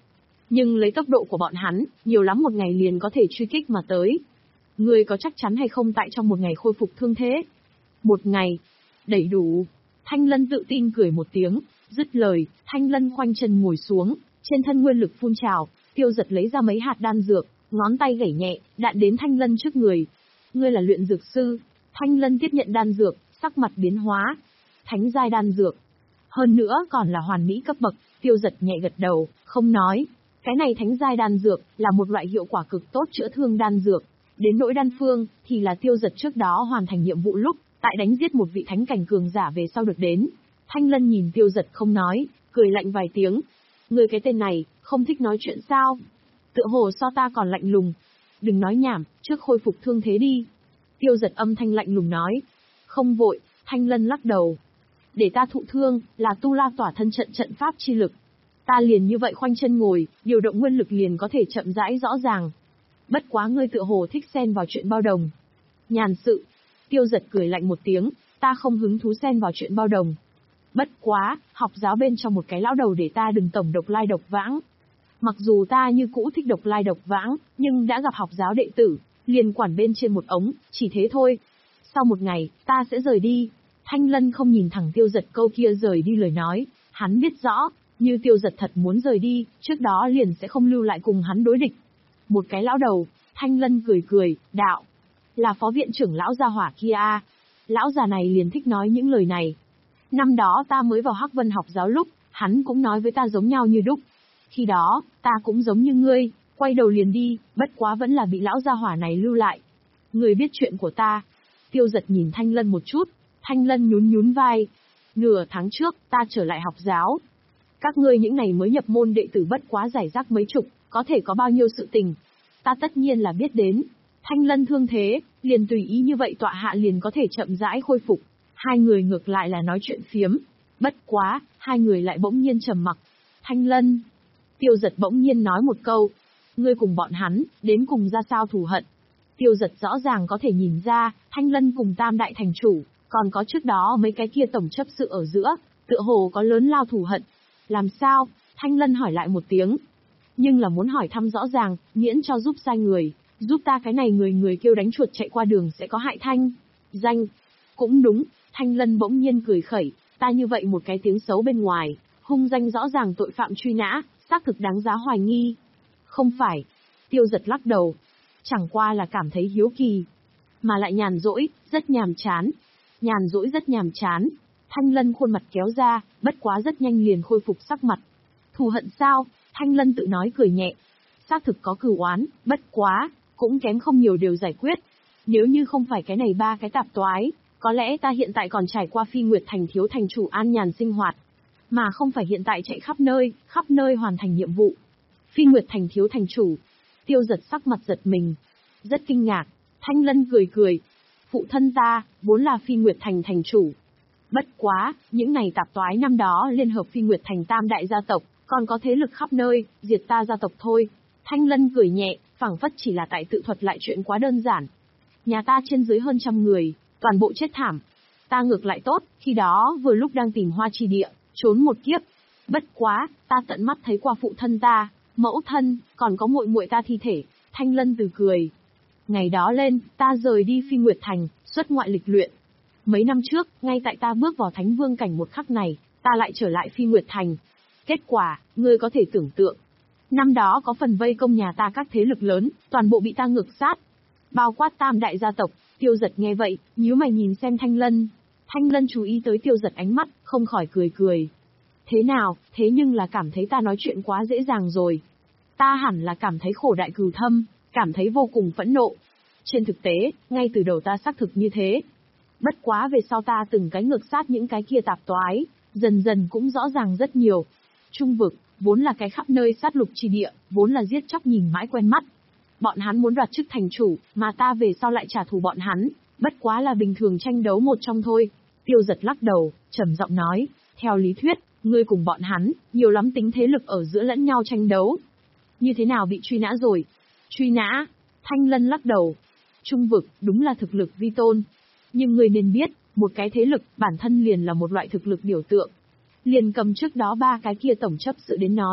Nhưng lấy tốc độ của bọn hắn, nhiều lắm một ngày liền có thể truy kích mà tới. Ngươi có chắc chắn hay không tại trong một ngày khôi phục thương thế? Một ngày. Đầy đủ. Thanh Lân tự tin cười một tiếng, dứt lời, Thanh Lân khoanh chân ngồi xuống, trên thân nguyên lực phun trào, Tiêu Dật lấy ra mấy hạt đan dược, ngón tay gảy nhẹ, đạn đến Thanh Lân trước người. Ngươi là luyện dược sư. Thanh Lân tiếp nhận đan dược, sắc mặt biến hóa. Thánh giai đan dược. Hơn nữa còn là hoàn mỹ cấp bậc, Tiêu Dật nhẹ gật đầu, không nói. Cái này thánh giai đan dược là một loại hiệu quả cực tốt chữa thương đan dược. Đến nỗi đan phương thì là Tiêu Dật trước đó hoàn thành nhiệm vụ lúc tại đánh giết một vị thánh cảnh cường giả về sau được đến. Thanh Lân nhìn Tiêu Dật không nói, cười lạnh vài tiếng. Người cái tên này, không thích nói chuyện sao? Tựa hồ so ta còn lạnh lùng. Đừng nói nhảm, trước khôi phục thương thế đi. Tiêu Dật âm thanh lạnh lùng nói. Không vội, Thanh Lân lắc đầu. Để ta thụ thương, là tu la tỏa thân trận trận pháp chi lực. Ta liền như vậy khoanh chân ngồi, điều động nguyên lực liền có thể chậm rãi rõ ràng. Bất quá ngươi tựa hồ thích xen vào chuyện bao đồng. Nhàn sự. Tiêu Dật cười lạnh một tiếng, ta không hứng thú xen vào chuyện bao đồng. Bất quá, học giáo bên trong một cái lão đầu để ta đừng tổng độc lai độc vãng. Mặc dù ta như cũ thích độc lai độc vãng, nhưng đã gặp học giáo đệ tử, liền quản bên trên một ống, chỉ thế thôi. Sau một ngày, ta sẽ rời đi. Thanh Lân không nhìn thẳng Tiêu Dật câu kia rời đi lời nói, hắn biết rõ, như Tiêu Dật thật muốn rời đi, trước đó liền sẽ không lưu lại cùng hắn đối địch. Một cái lão đầu, Thanh Lân cười cười, đạo. Là phó viện trưởng lão gia hỏa kia a. Lão già này liền thích nói những lời này. Năm đó ta mới vào Hắc Vân học giáo lúc, hắn cũng nói với ta giống nhau như đúc. Khi đó, ta cũng giống như ngươi, quay đầu liền đi, bất quá vẫn là bị lão gia hỏa này lưu lại. Ngươi biết chuyện của ta. Tiêu Dật nhìn Thanh Lân một chút, Thanh Lân nhún nhún vai. Nửa tháng trước, ta trở lại học giáo. Các ngươi những này mới nhập môn đệ tử bất quá giải rác mấy chục, có thể có bao nhiêu sự tình. Ta tất nhiên là biết đến. Thanh Lân thương thế, liền tùy ý như vậy tọa hạ liền có thể chậm rãi khôi phục. Hai người ngược lại là nói chuyện phiếm. Bất quá, hai người lại bỗng nhiên trầm mặc. Thanh Lân. Tiêu Dật bỗng nhiên nói một câu. Ngươi cùng bọn hắn, đến cùng ra sao thù hận. Tiêu Dật rõ ràng có thể nhìn ra, Thanh Lân cùng Tam Đại Thành Chủ, còn có trước đó mấy cái kia tổng chấp sự ở giữa, tựa hồ có lớn lao thù hận. Làm sao? Thanh Lân hỏi lại một tiếng. Nhưng là muốn hỏi thăm rõ ràng, miễn cho giúp sai người, giúp ta cái này người người kêu đánh chuột chạy qua đường sẽ có hại thanh. Danh. Cũng đúng, Thanh Lân bỗng nhiên cười khẩy, ta như vậy một cái tiếng xấu bên ngoài, hung danh rõ ràng tội phạm truy nã, xác thực đáng giá hoài nghi. Không phải. Tiêu Dật lắc đầu. Chẳng qua là cảm thấy hiếu kỳ. Mà lại nhàn rỗi, rất nhàm chán. Nhàn rỗi rất nhàm chán. Thanh Lân khuôn mặt kéo ra, bất quá rất nhanh liền khôi phục sắc mặt. Thù hận sao? Thanh Lân tự nói cười nhẹ. Xác thực có cửu oán, bất quá, cũng kém không nhiều điều giải quyết. Nếu như không phải cái này ba cái tạp toái, có lẽ ta hiện tại còn trải qua Phi Nguyệt Thành thiếu thành chủ an nhàn sinh hoạt. Mà không phải hiện tại chạy khắp nơi, khắp nơi hoàn thành nhiệm vụ. Phi Nguyệt Thành thiếu thành chủ. Tiêu Dật sắc mặt giật mình. Rất kinh ngạc. Thanh Lân cười cười. Phụ thân ta, vốn là Phi Nguyệt Thành thành chủ. Bất quá, những này tạp toái năm đó liên hợp Phi Nguyệt Thành tam đại gia tộc, còn có thế lực khắp nơi, diệt ta gia tộc thôi. Thanh Lân cười nhẹ, phảng phất chỉ là tại tự thuật lại chuyện quá đơn giản. Nhà ta trên dưới hơn trăm người, toàn bộ chết thảm. Ta ngược lại tốt, khi đó vừa lúc đang tìm hoa chi địa, trốn một kiếp. Bất quá, ta tận mắt thấy qua phụ thân ta, mẫu thân, còn có muội muội ta thi thể. Thanh Lân từ cười. Ngày đó lên, ta rời đi Phi Nguyệt Thành, xuất ngoại lịch luyện. Mấy năm trước, ngay tại ta bước vào Thánh Vương cảnh một khắc này, ta lại trở lại Phi Nguyệt Thành. Kết quả, ngươi có thể tưởng tượng. Năm đó có phần vây công nhà ta các thế lực lớn, toàn bộ bị ta ngược sát. Bao quát tam đại gia tộc. Tiêu Dật nghe vậy, nhíu mày nhìn xem Thanh Lân. Thanh Lân chú ý tới Tiêu Dật ánh mắt, không khỏi cười cười. Thế nào, thế nhưng là cảm thấy ta nói chuyện quá dễ dàng rồi. Ta hẳn là cảm thấy khổ đại cừu thâm, cảm thấy vô cùng phẫn nộ. Trên thực tế, ngay từ đầu ta xác thực như thế. Bất quá về sau ta từng cái ngược sát những cái kia tạp toái, dần dần cũng rõ ràng rất nhiều. Trung vực, vốn là cái khắp nơi sát lục chi địa, vốn là giết chóc nhìn mãi quen mắt. Bọn hắn muốn đoạt chức thành chủ, mà ta về sau lại trả thù bọn hắn, bất quá là bình thường tranh đấu một trong thôi. Tiêu Dật lắc đầu, trầm giọng nói, theo lý thuyết, ngươi cùng bọn hắn, nhiều lắm tính thế lực ở giữa lẫn nhau tranh đấu. Như thế nào bị truy nã rồi? Truy nã? Thanh Lân lắc đầu. Trung vực, đúng là thực lực vi tôn. Nhưng ngươi nên biết, một cái thế lực, bản thân liền là một loại thực lực biểu tượng. Liền cầm trước đó ba cái kia tổng chấp sự đến nói,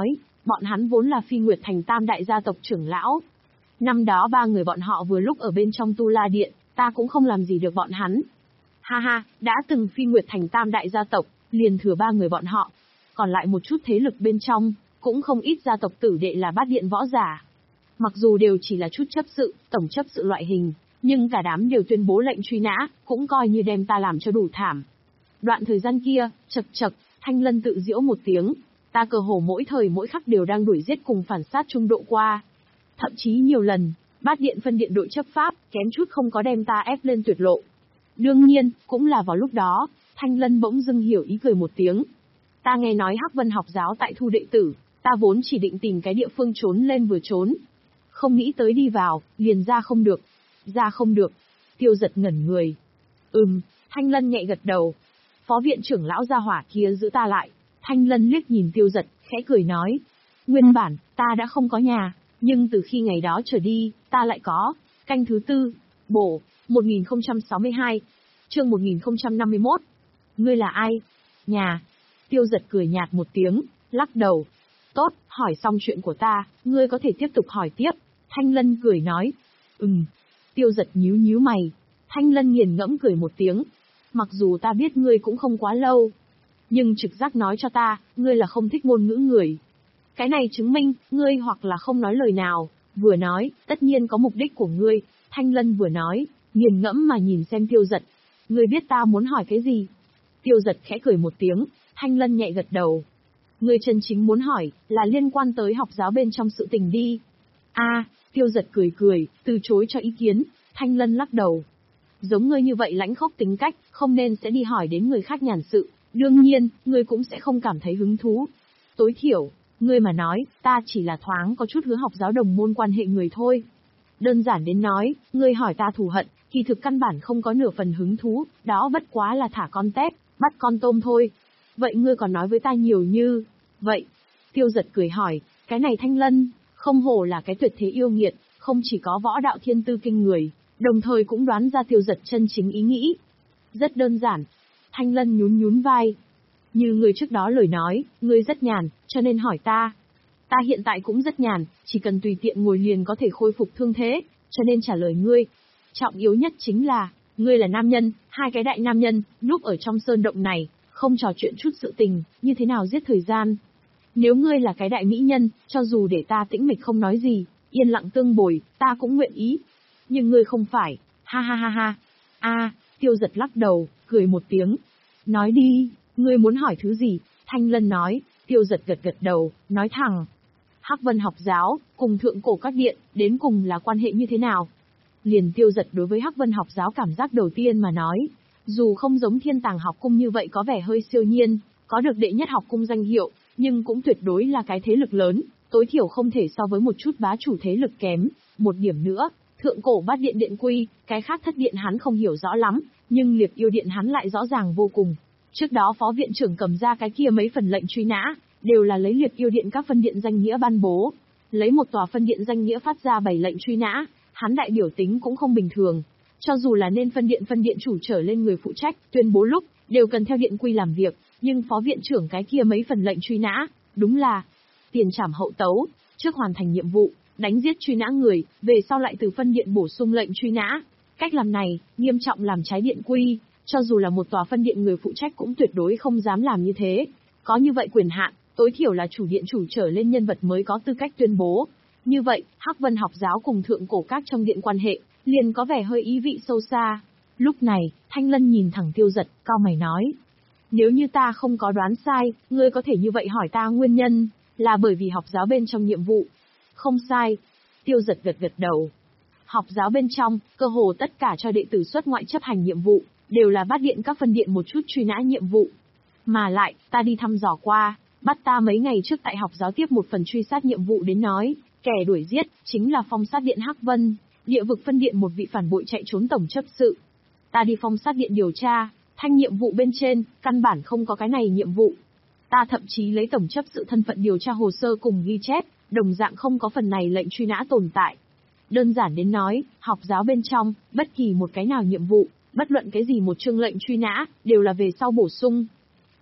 Bọn hắn vốn là Phi Nguyệt Thành tam đại gia tộc trưởng lão. Năm đó ba người bọn họ vừa lúc ở bên trong Tu La Điện, ta cũng không làm gì được bọn hắn. Ha ha, đã từng Phi Nguyệt Thành tam đại gia tộc, liền thừa ba người bọn họ. Còn lại một chút thế lực bên trong, cũng không ít gia tộc tử đệ là bát điện võ giả. Mặc dù đều chỉ là chút chấp sự, tổng chấp sự loại hình, nhưng cả đám đều tuyên bố lệnh truy nã, cũng coi như đem ta làm cho đủ thảm. Đoạn thời gian kia, chật chật, Thanh Lân tự giễu một tiếng, ta cơ hồ mỗi thời mỗi khắc đều đang đuổi giết cùng phản sát trung độ qua. Thậm chí nhiều lần, bát điện phân điện đội chấp pháp, kém chút không có đem ta ép lên tuyệt lộ. Đương nhiên, cũng là vào lúc đó, Thanh Lân bỗng dưng hiểu ý cười một tiếng. Ta nghe nói Hắc Vân học giáo tại thu đệ tử, ta vốn chỉ định tìm cái địa phương trốn lên vừa trốn. Không nghĩ tới đi vào, liền ra không được. Ra không được. Tiêu Giật ngẩn người. Ừm, Thanh Lân nhẹ gật đầu. Phó viện trưởng lão gia hỏa kia giữ ta lại. Thanh Lân liếc nhìn Tiêu Giật, khẽ cười nói. Nguyên bản, ta đã không có nhà, nhưng từ khi ngày đó trở đi, ta lại có. Canh thứ tư, bổ, một nghìn không trăm sáu mươi hai, chương một nghìn không trăm năm mươi mốt. Ngươi là ai? Nhà. Tiêu Giật cười nhạt một tiếng, lắc đầu. Tốt, hỏi xong chuyện của ta, ngươi có thể tiếp tục hỏi tiếp. Thanh Lân cười nói. Ừm. Tiêu Giật nhíu nhíu mày. Thanh Lân nghiền ngẫm cười một tiếng. Mặc dù ta biết ngươi cũng không quá lâu, nhưng trực giác nói cho ta, ngươi là không thích ngôn ngữ người. Cái này chứng minh, ngươi hoặc là không nói lời nào, vừa nói, tất nhiên có mục đích của ngươi. Thanh Lân vừa nói, nghiền ngẫm mà nhìn xem Tiêu Giật. Ngươi biết ta muốn hỏi cái gì? Tiêu Giật khẽ cười một tiếng, Thanh Lân nhẹ gật đầu. Ngươi chân chính muốn hỏi, là liên quan tới học giáo bên trong sự tình đi. A, à, Tiêu Giật cười cười, từ chối cho ý kiến. Thanh Lân lắc đầu. Giống ngươi như vậy lãnh khốc tính cách, không nên sẽ đi hỏi đến người khác nhàn sự. Đương nhiên, ngươi cũng sẽ không cảm thấy hứng thú. Tối thiểu, ngươi mà nói, ta chỉ là thoáng có chút hứa học giáo đồng môn quan hệ người thôi. Đơn giản đến nói, ngươi hỏi ta thù hận, kỳ thực căn bản không có nửa phần hứng thú, đó bất quá là thả con tép, bắt con tôm thôi. Vậy ngươi còn nói với ta nhiều như... Vậy, Tiêu Giật cười hỏi, cái này Thanh Lân, không hổ là cái tuyệt thế yêu nghiệt, không chỉ có võ đạo thiên tư kinh người, đồng thời cũng đoán ra Tiêu Giật chân chính ý nghĩ. Rất đơn giản. Thanh Lân nhún nhún vai. Như người trước đó lời nói, ngươi rất nhàn, cho nên hỏi ta. Ta hiện tại cũng rất nhàn, chỉ cần tùy tiện ngồi liền có thể khôi phục thương thế, cho nên trả lời ngươi. Trọng yếu nhất chính là, ngươi là nam nhân, hai cái đại nam nhân, núp ở trong sơn động này, không trò chuyện chút sự tình, như thế nào giết thời gian. Nếu ngươi là cái đại mỹ nhân, cho dù để ta tĩnh mịch không nói gì, yên lặng tương bồi, ta cũng nguyện ý. Nhưng ngươi không phải, ha ha ha ha. A, Tiêu Giật lắc đầu, cười một tiếng. Nói đi, ngươi muốn hỏi thứ gì? Thanh Lân nói. Tiêu Giật gật gật đầu, nói thẳng. Hắc Vân học giáo, cùng thượng cổ các điện, đến cùng là quan hệ như thế nào? Liền Tiêu Giật đối với Hắc Vân học giáo cảm giác đầu tiên mà nói, dù không giống Thiên Tàng học cung như vậy có vẻ hơi siêu nhiên, có được đệ nhất học cung danh hiệu, nhưng cũng tuyệt đối là cái thế lực lớn, tối thiểu không thể so với một chút bá chủ thế lực kém. Một điểm nữa, thượng cổ bát điện điện quy, cái khác thất điện hắn không hiểu rõ lắm, nhưng liệt yêu điện hắn lại rõ ràng vô cùng. Trước đó phó viện trưởng cầm ra cái kia mấy phần lệnh truy nã, đều là lấy liệt yêu điện các phân điện danh nghĩa ban bố. Lấy một tòa phân điện danh nghĩa phát ra bảy lệnh truy nã, hắn đại biểu tính cũng không bình thường. Cho dù là nên phân điện phân điện chủ trở lên người phụ trách, tuyên bố lúc, đều cần theo điện quy làm việc, nhưng phó viện trưởng cái kia mấy phần lệnh truy nã, đúng là tiền trảm hậu tấu, trước hoàn thành nhiệm vụ, đánh giết truy nã người, về sau lại từ phân điện bổ sung lệnh truy nã. Cách làm này, nghiêm trọng làm trái điện quy, cho dù là một tòa phân điện người phụ trách cũng tuyệt đối không dám làm như thế. Có như vậy quyền hạn, tối thiểu là chủ điện chủ trở lên nhân vật mới có tư cách tuyên bố. Như vậy, Hắc Vân học giáo cùng thượng cổ các trong điện quan hệ, liền có vẻ hơi ý vị sâu xa. Lúc này, Thanh Lân nhìn thẳng Tiêu Giật, cau mày nói. Nếu như ta không có đoán sai, ngươi có thể như vậy hỏi ta nguyên nhân, là bởi vì học giáo bên trong nhiệm vụ. Không sai. Tiêu Giật gật gật đầu. Học giáo bên trong, cơ hồ tất cả cho đệ tử xuất ngoại chấp hành nhiệm vụ, đều là bắt điện các phân điện một chút truy nã nhiệm vụ. Mà lại, ta đi thăm dò qua, bắt ta mấy ngày trước tại học giáo tiếp một phần truy sát nhiệm vụ đến nói, kẻ đuổi giết, chính là phong sát điện Hắc Vân, địa vực phân điện một vị phản bội chạy trốn tổng chấp sự. Ta đi phong sát điện điều tra, thanh nhiệm vụ bên trên, căn bản không có cái này nhiệm vụ. Ta thậm chí lấy tổng chấp sự thân phận điều tra hồ sơ cùng ghi chép, đồng dạng không có phần này lệnh truy nã tồn tại. Đơn giản đến nói, học giáo bên trong, bất kỳ một cái nào nhiệm vụ, bất luận cái gì một chương lệnh truy nã, đều là về sau bổ sung.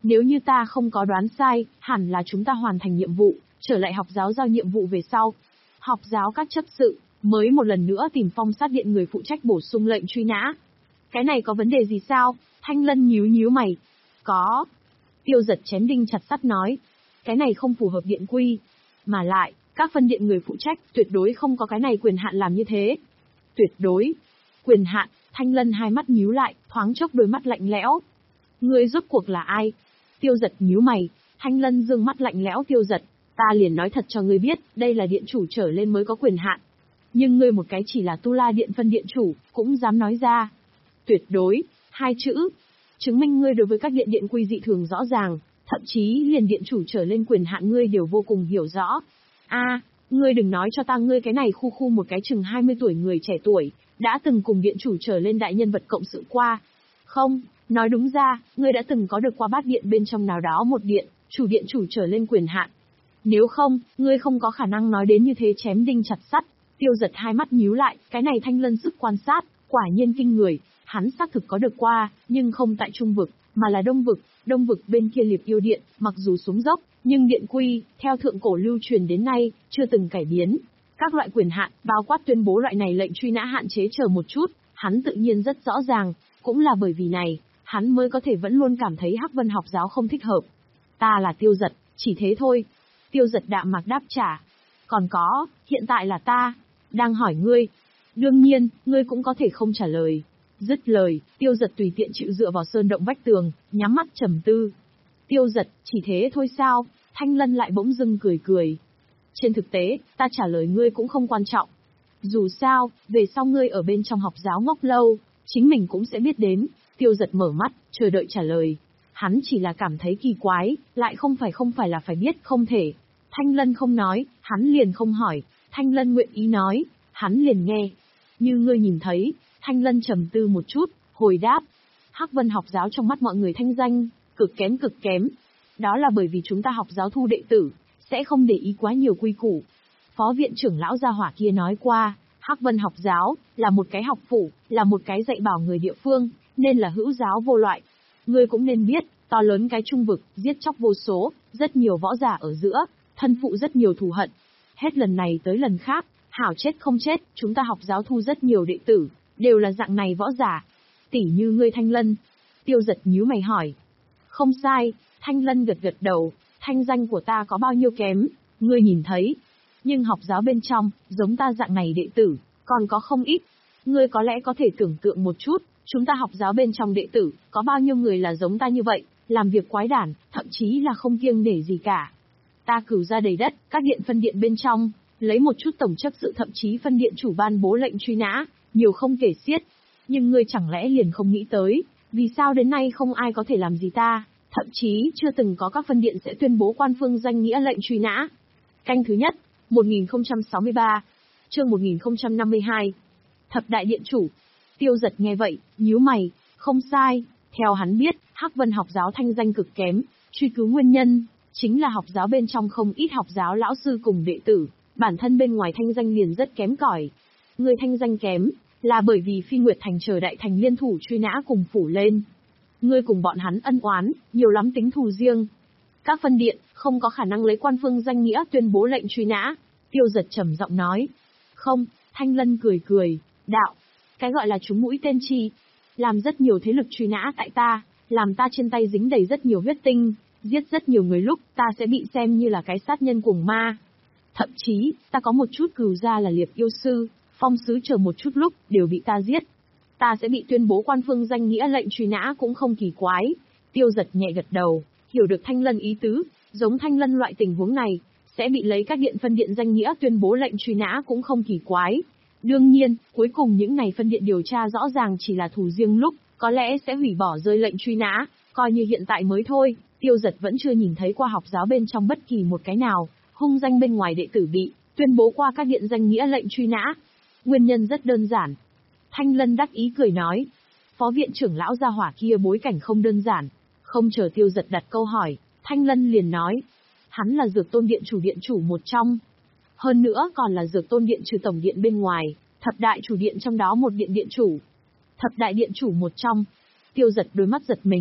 Nếu như ta không có đoán sai, hẳn là chúng ta hoàn thành nhiệm vụ, trở lại học giáo giao nhiệm vụ về sau. Học giáo các chấp sự, mới một lần nữa tìm Phong Sát Điện người phụ trách bổ sung lệnh truy nã. Cái này có vấn đề gì sao? Thanh Lân nhíu nhíu mày. Có. Tiêu Giật chém đinh chặt sắt nói. Cái này không phù hợp điện quy. Mà lại, các phân điện người phụ trách tuyệt đối không có cái này quyền hạn làm như thế. Tuyệt đối. Quyền hạn, Thanh Lân hai mắt nhíu lại, thoáng chốc đôi mắt lạnh lẽo. Ngươi rốt cuộc là ai? Tiêu Giật nhíu mày, Thanh Lân dương mắt lạnh lẽo Tiêu Giật. Ta liền nói thật cho ngươi biết, đây là điện chủ trở lên mới có quyền hạn. Nhưng ngươi một cái chỉ là Tu La Điện phân điện chủ, cũng dám nói ra. Tuyệt đối, hai chữ. Chứng minh ngươi đối với các điện điện quy dị thường rõ ràng, thậm chí liền điện chủ trở lên quyền hạn ngươi đều vô cùng hiểu rõ. A, ngươi đừng nói cho ta ngươi cái này khu khu một cái chừng hai mươi tuổi người trẻ tuổi, đã từng cùng điện chủ trở lên đại nhân vật cộng sự qua. Không, nói đúng ra, ngươi đã từng có được qua bát điện bên trong nào đó một điện, chủ điện chủ trở lên quyền hạn. Nếu không, ngươi không có khả năng nói đến như thế chém đinh chặt sắt. Tiêu Giật hai mắt nhíu lại, cái này Thanh Lân sức quan sát, quả nhiên kinh người, hắn xác thực có được qua, nhưng không tại Trung vực, mà là Đông vực, Đông vực bên kia Liệp Yêu Điện, mặc dù xuống dốc, nhưng điện quy, theo thượng cổ lưu truyền đến nay, chưa từng cải biến. Các loại quyền hạn, bao quát tuyên bố loại này lệnh truy nã hạn chế chờ một chút, hắn tự nhiên rất rõ ràng, cũng là bởi vì này, hắn mới có thể vẫn luôn cảm thấy Hắc Vân học giáo không thích hợp. Ta là Tiêu Giật, chỉ thế thôi. Tiêu Giật đạm mạc đáp trả. Còn có, hiện tại là ta, đang hỏi ngươi. Đương nhiên, ngươi cũng có thể không trả lời. Dứt lời, Tiêu Giật tùy tiện chịu dựa vào sơn động vách tường, nhắm mắt trầm tư. Tiêu Giật, chỉ thế thôi sao? Thanh Lân lại bỗng dưng cười cười. Trên thực tế, ta trả lời ngươi cũng không quan trọng. Dù sao, về sau ngươi ở bên trong học giáo ngốc lâu, chính mình cũng sẽ biết đến. Tiêu Giật mở mắt, chờ đợi trả lời. Hắn chỉ là cảm thấy kỳ quái, lại không phải không phải là phải biết không thể. Thanh Lân không nói, hắn liền không hỏi. Thanh Lân nguyện ý nói, hắn liền nghe. Như ngươi nhìn thấy, Thanh Lân trầm tư một chút, hồi đáp. Hắc Vân học giáo trong mắt mọi người thanh danh, cực kém cực kém. Đó là bởi vì chúng ta học giáo thu đệ tử, sẽ không để ý quá nhiều quy củ. Phó viện trưởng lão gia hỏa kia nói qua, Hắc Vân học giáo, là một cái học phủ, là một cái dạy bảo người địa phương, nên là hữu giáo vô loại. Ngươi cũng nên biết, to lớn cái trung vực, giết chóc vô số, rất nhiều võ giả ở giữa, thân phụ rất nhiều thù hận. Hết lần này tới lần khác, hảo chết không chết, chúng ta học giáo thu rất nhiều đệ tử, đều là dạng này võ giả. Tỉ như ngươi Thanh Lân. Tiêu Giật nhíu mày hỏi. Không sai, Thanh Lân gật gật đầu, thanh danh của ta có bao nhiêu kém, ngươi nhìn thấy. Nhưng học giáo bên trong, giống ta dạng này đệ tử, còn có không ít. Ngươi có lẽ có thể tưởng tượng một chút, chúng ta học giáo bên trong đệ tử, có bao nhiêu người là giống ta như vậy, làm việc quái đản, thậm chí là không kiêng nể gì cả. Ta cửu ra đầy đất, các điện phân điện bên trong, lấy một chút tổng chấp sự thậm chí phân điện chủ ban bố lệnh truy nã, nhiều không kể xiết. Nhưng ngươi chẳng lẽ liền không nghĩ tới, vì sao đến nay không ai có thể làm gì ta, thậm chí chưa từng có các phân điện sẽ tuyên bố quan phương danh nghĩa lệnh truy nã. Canh thứ nhất, một nghìn không trăm sáu mươi ba, chương một nghìn không trăm năm mươi hai. Thập đại điện chủ. Tiêu Giật nghe vậy, nhíu mày, không sai, theo hắn biết, Hắc Vân học giáo thanh danh cực kém, truy cứu nguyên nhân, chính là học giáo bên trong không ít học giáo lão sư cùng đệ tử, bản thân bên ngoài thanh danh liền rất kém cỏi. Người thanh danh kém, là bởi vì Phi Nguyệt Thành chờ đại thành liên thủ truy nã cùng phủ lên. Ngươi cùng bọn hắn ân oán, nhiều lắm tính thù riêng. Các phân điện, không có khả năng lấy quan phương danh nghĩa tuyên bố lệnh truy nã. Tiêu Giật trầm giọng nói. Không, Thanh Lân cười cười, đạo. Cái gọi là chúng mũi tên chi. Làm rất nhiều thế lực truy nã tại ta, làm ta trên tay dính đầy rất nhiều huyết tinh, giết rất nhiều người lúc ta sẽ bị xem như là cái sát nhân cuồng ma. Thậm chí, ta có một chút cừu gia là Liệp Yêu Sư, Phong Sứ chờ một chút lúc, đều bị ta giết. Ta sẽ bị tuyên bố quan phương danh nghĩa lệnh truy nã cũng không kỳ quái. Tiêu Giật nhẹ gật đầu, hiểu được Thanh Lân ý tứ, giống Thanh Lân loại tình huống này, sẽ bị lấy các điện phân điện danh nghĩa tuyên bố lệnh truy nã cũng không kỳ quái. Đương nhiên, cuối cùng những này phân điện điều tra rõ ràng chỉ là thù riêng lúc, có lẽ sẽ hủy bỏ rơi lệnh truy nã, coi như hiện tại mới thôi. Tiêu Giật vẫn chưa nhìn thấy qua học giáo bên trong bất kỳ một cái nào, hung danh bên ngoài đệ tử bị tuyên bố qua các điện danh nghĩa lệnh truy nã. Nguyên nhân rất đơn giản. Thanh Lân đắc ý cười nói, phó viện trưởng lão gia hỏa kia bối cảnh không đơn giản. Không chờ Tiêu Giật đặt câu hỏi, Thanh Lân liền nói, hắn là Dược Tôn Điện chủ điện chủ một trong. Hơn nữa còn là Dược Tôn Điện trừ tổng điện bên ngoài, thập đại chủ điện trong đó một điện điện chủ. Thập đại điện chủ một trong. Tiêu Giật đôi mắt giật mình.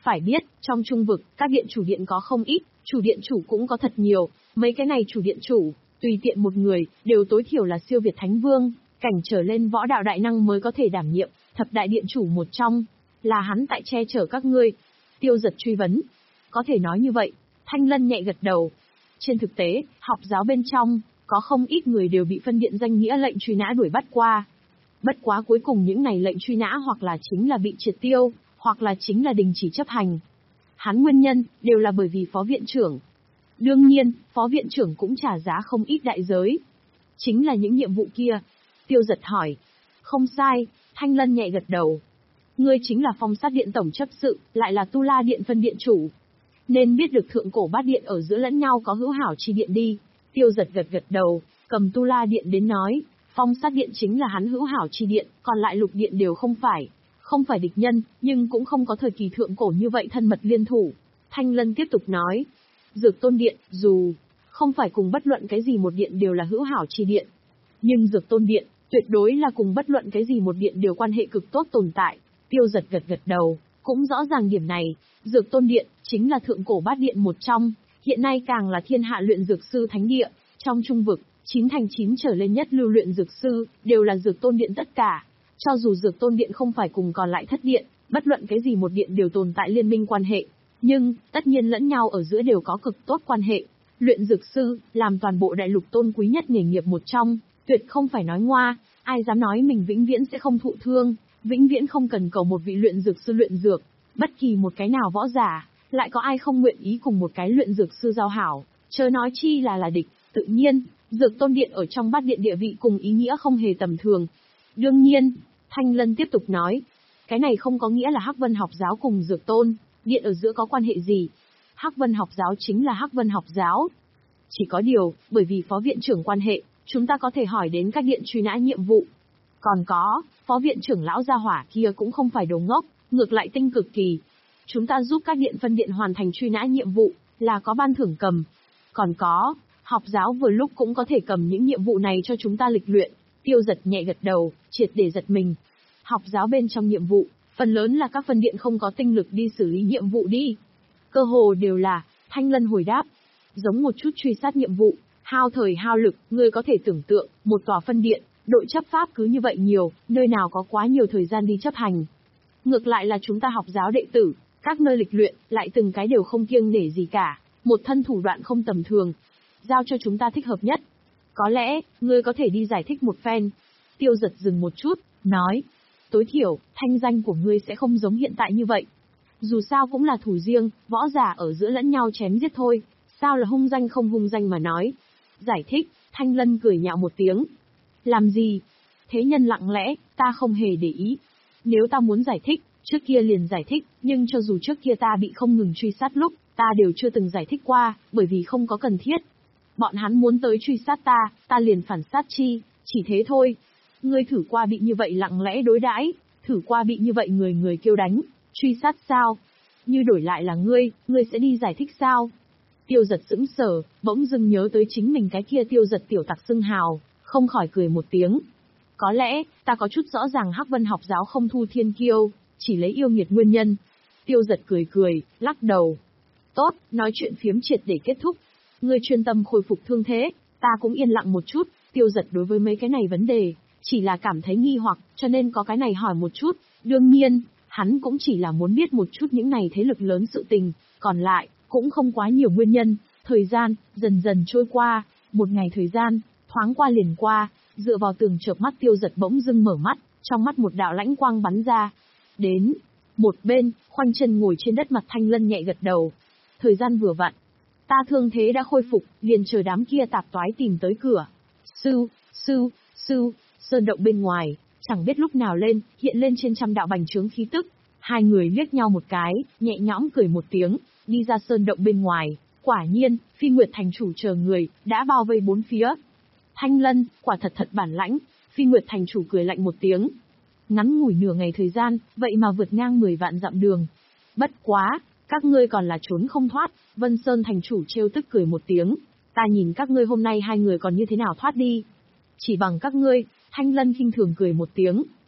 Phải biết, trong trung vực, các điện chủ điện có không ít, chủ điện chủ cũng có thật nhiều, mấy cái này chủ điện chủ, tùy tiện một người, đều tối thiểu là siêu việt thánh vương, cảnh trở lên võ đạo đại năng mới có thể đảm nhiệm, thập đại điện chủ một trong, là hắn tại che chở các ngươi. Tiêu Giật truy vấn. Có thể nói như vậy, Thanh Lân nhẹ gật đầu. Trên thực tế, học giáo bên trong, có không ít người đều bị phân điện danh nghĩa lệnh truy nã đuổi bắt qua. Bất quá cuối cùng những này lệnh truy nã hoặc là chính là bị triệt tiêu, hoặc là chính là đình chỉ chấp hành. Hắn nguyên nhân, đều là bởi vì phó viện trưởng. Đương nhiên, phó viện trưởng cũng trả giá không ít đại giới. Chính là những nhiệm vụ kia. Tiêu Giật hỏi. Không sai, Thanh Lân nhẹ gật đầu. Ngươi chính là Phong Sát Điện tổng chấp sự, lại là Tu La Điện phân điện chủ. Nên biết được thượng cổ bát điện ở giữa lẫn nhau có hữu hảo chi điện đi. Tiêu Giật gật gật đầu, cầm Tu La Điện đến nói. Phong Sát Điện chính là hắn hữu hảo chi điện, còn lại lục điện đều không phải. Không phải địch nhân, nhưng cũng không có thời kỳ thượng cổ như vậy thân mật liên thủ. Thanh Lân tiếp tục nói. Dược Tôn Điện, dù không phải cùng bất luận cái gì một điện đều là hữu hảo chi điện. Nhưng Dược Tôn Điện, tuyệt đối là cùng bất luận cái gì một điện đều quan hệ cực tốt tồn tại. Tiêu Giật gật gật đầu, cũng rõ ràng điểm này. Dược Tôn Điện, chính là thượng cổ bát điện một trong, hiện nay càng là thiên hạ luyện dược sư thánh địa. Trong trung vực, chín thành chín trở lên nhất lưu luyện dược sư, đều là Dược Tôn Điện tất cả. Cho dù Dược Tôn Điện không phải cùng còn lại thất điện, bất luận cái gì một điện đều tồn tại liên minh quan hệ. Nhưng, tất nhiên lẫn nhau ở giữa đều có cực tốt quan hệ. Luyện dược sư, làm toàn bộ đại lục tôn quý nhất nghề nghiệp một trong, tuyệt không phải nói ngoa, ai dám nói mình vĩnh viễn sẽ không thụ thương, vĩnh viễn không cần cầu một vị luyện dược sư luyện dược. Bất kỳ một cái nào võ giả, lại có ai không nguyện ý cùng một cái luyện dược sư giao hảo, chớ nói chi là là địch. Tự nhiên, Dược Tôn Điện ở trong bát điện địa vị cùng ý nghĩa không hề tầm thường. Đương nhiên, Thanh Lân tiếp tục nói, cái này không có nghĩa là Hắc Vân học giáo cùng Dược Tôn Điện ở giữa có quan hệ gì. Hắc Vân học giáo chính là Hắc Vân học giáo. Chỉ có điều, bởi vì phó viện trưởng quan hệ, chúng ta có thể hỏi đến các điện truy nã nhiệm vụ. Còn có, phó viện trưởng lão gia hỏa kia cũng không phải đồ ngốc, ngược lại tinh cực kỳ. Chúng ta giúp các điện phân điện hoàn thành truy nã nhiệm vụ, là có ban thưởng cầm. Còn có, học giáo vừa lúc cũng có thể cầm những nhiệm vụ này cho chúng ta lịch luyện. Tiêu Giật nhẹ gật đầu, triệt để giật mình. Học giáo bên trong nhiệm vụ, phần lớn là các phân điện không có tinh lực đi xử lý nhiệm vụ đi. Cơ hồ đều là, Thanh Lân hồi đáp. Giống một chút truy sát nhiệm vụ, hao thời hao lực, ngươi có thể tưởng tượng, một tòa phân điện, đội chấp pháp cứ như vậy nhiều, nơi nào có quá nhiều thời gian đi chấp hành. Ngược lại là chúng ta học giáo đệ tử, các nơi lịch luyện, lại từng cái đều không kiêng nể gì cả, một thân thủ đoạn không tầm thường. Giao cho chúng ta thích hợp nhất. Có lẽ, ngươi có thể đi giải thích một phen. Tiêu Giật dừng một chút, nói. Tối thiểu, thanh danh của ngươi sẽ không giống hiện tại như vậy. Dù sao cũng là thủ riêng, võ giả ở giữa lẫn nhau chém giết thôi, sao là hung danh không hung danh mà nói. Giải thích, Thanh Lân cười nhạo một tiếng. Làm gì? Thế nhân lặng lẽ, ta không hề để ý. Nếu ta muốn giải thích, trước kia liền giải thích, nhưng cho dù trước kia ta bị không ngừng truy sát lúc, ta đều chưa từng giải thích qua, bởi vì không có cần thiết. Bọn hắn muốn tới truy sát ta, ta liền phản sát chi, chỉ thế thôi. Ngươi thử qua bị như vậy lặng lẽ đối đãi, thử qua bị như vậy người người kêu đánh, truy sát sao? Như đổi lại là ngươi, ngươi sẽ đi giải thích sao? Tiêu Giật sững sờ, bỗng dưng nhớ tới chính mình cái kia Tiêu Giật tiểu tặc xưng hào, không khỏi cười một tiếng. Có lẽ, ta có chút rõ ràng Hắc Vân học giáo không thu thiên kiêu, chỉ lấy yêu nghiệt nguyên nhân. Tiêu Giật cười cười, lắc đầu. Tốt, nói chuyện phiếm triệt để kết thúc. Ngươi chuyên tâm khôi phục thương thế, ta cũng yên lặng một chút. Tiêu Giật đối với mấy cái này vấn đề, chỉ là cảm thấy nghi hoặc, cho nên có cái này hỏi một chút. Đương nhiên, hắn cũng chỉ là muốn biết một chút những này thế lực lớn sự tình, còn lại, cũng không quá nhiều nguyên nhân. Thời gian, dần dần trôi qua, một ngày thời gian, thoáng qua liền qua, dựa vào tường chợp mắt Tiêu Giật bỗng dưng mở mắt, trong mắt một đạo lãnh quang bắn ra. Đến, một bên, khoanh chân ngồi trên đất mặt Thanh Lân nhẹ gật đầu. Thời gian vừa vặn. Ta thương thế đã khôi phục, liền chờ đám kia tạp toái tìm tới cửa. Sư, sư, sư, sơn động bên ngoài, chẳng biết lúc nào lên, hiện lên trên trăm đạo bành trướng khí tức. Hai người liếc nhau một cái, nhẹ nhõm cười một tiếng, đi ra sơn động bên ngoài. Quả nhiên, Phi Nguyệt thành chủ chờ người, đã bao vây bốn phía. Thanh Lân, quả thật thật bản lãnh, Phi Nguyệt thành chủ cười lạnh một tiếng. Ngắn ngủi nửa ngày thời gian, vậy mà vượt ngang mười vạn dặm đường. Bất quá, các ngươi còn là trốn không thoát, Vân Sơn thành chủ trêu tức cười một tiếng. Ta nhìn các ngươi hôm nay hai người còn như thế nào thoát đi. Chỉ bằng các ngươi, Thanh Lân khinh thường cười một tiếng.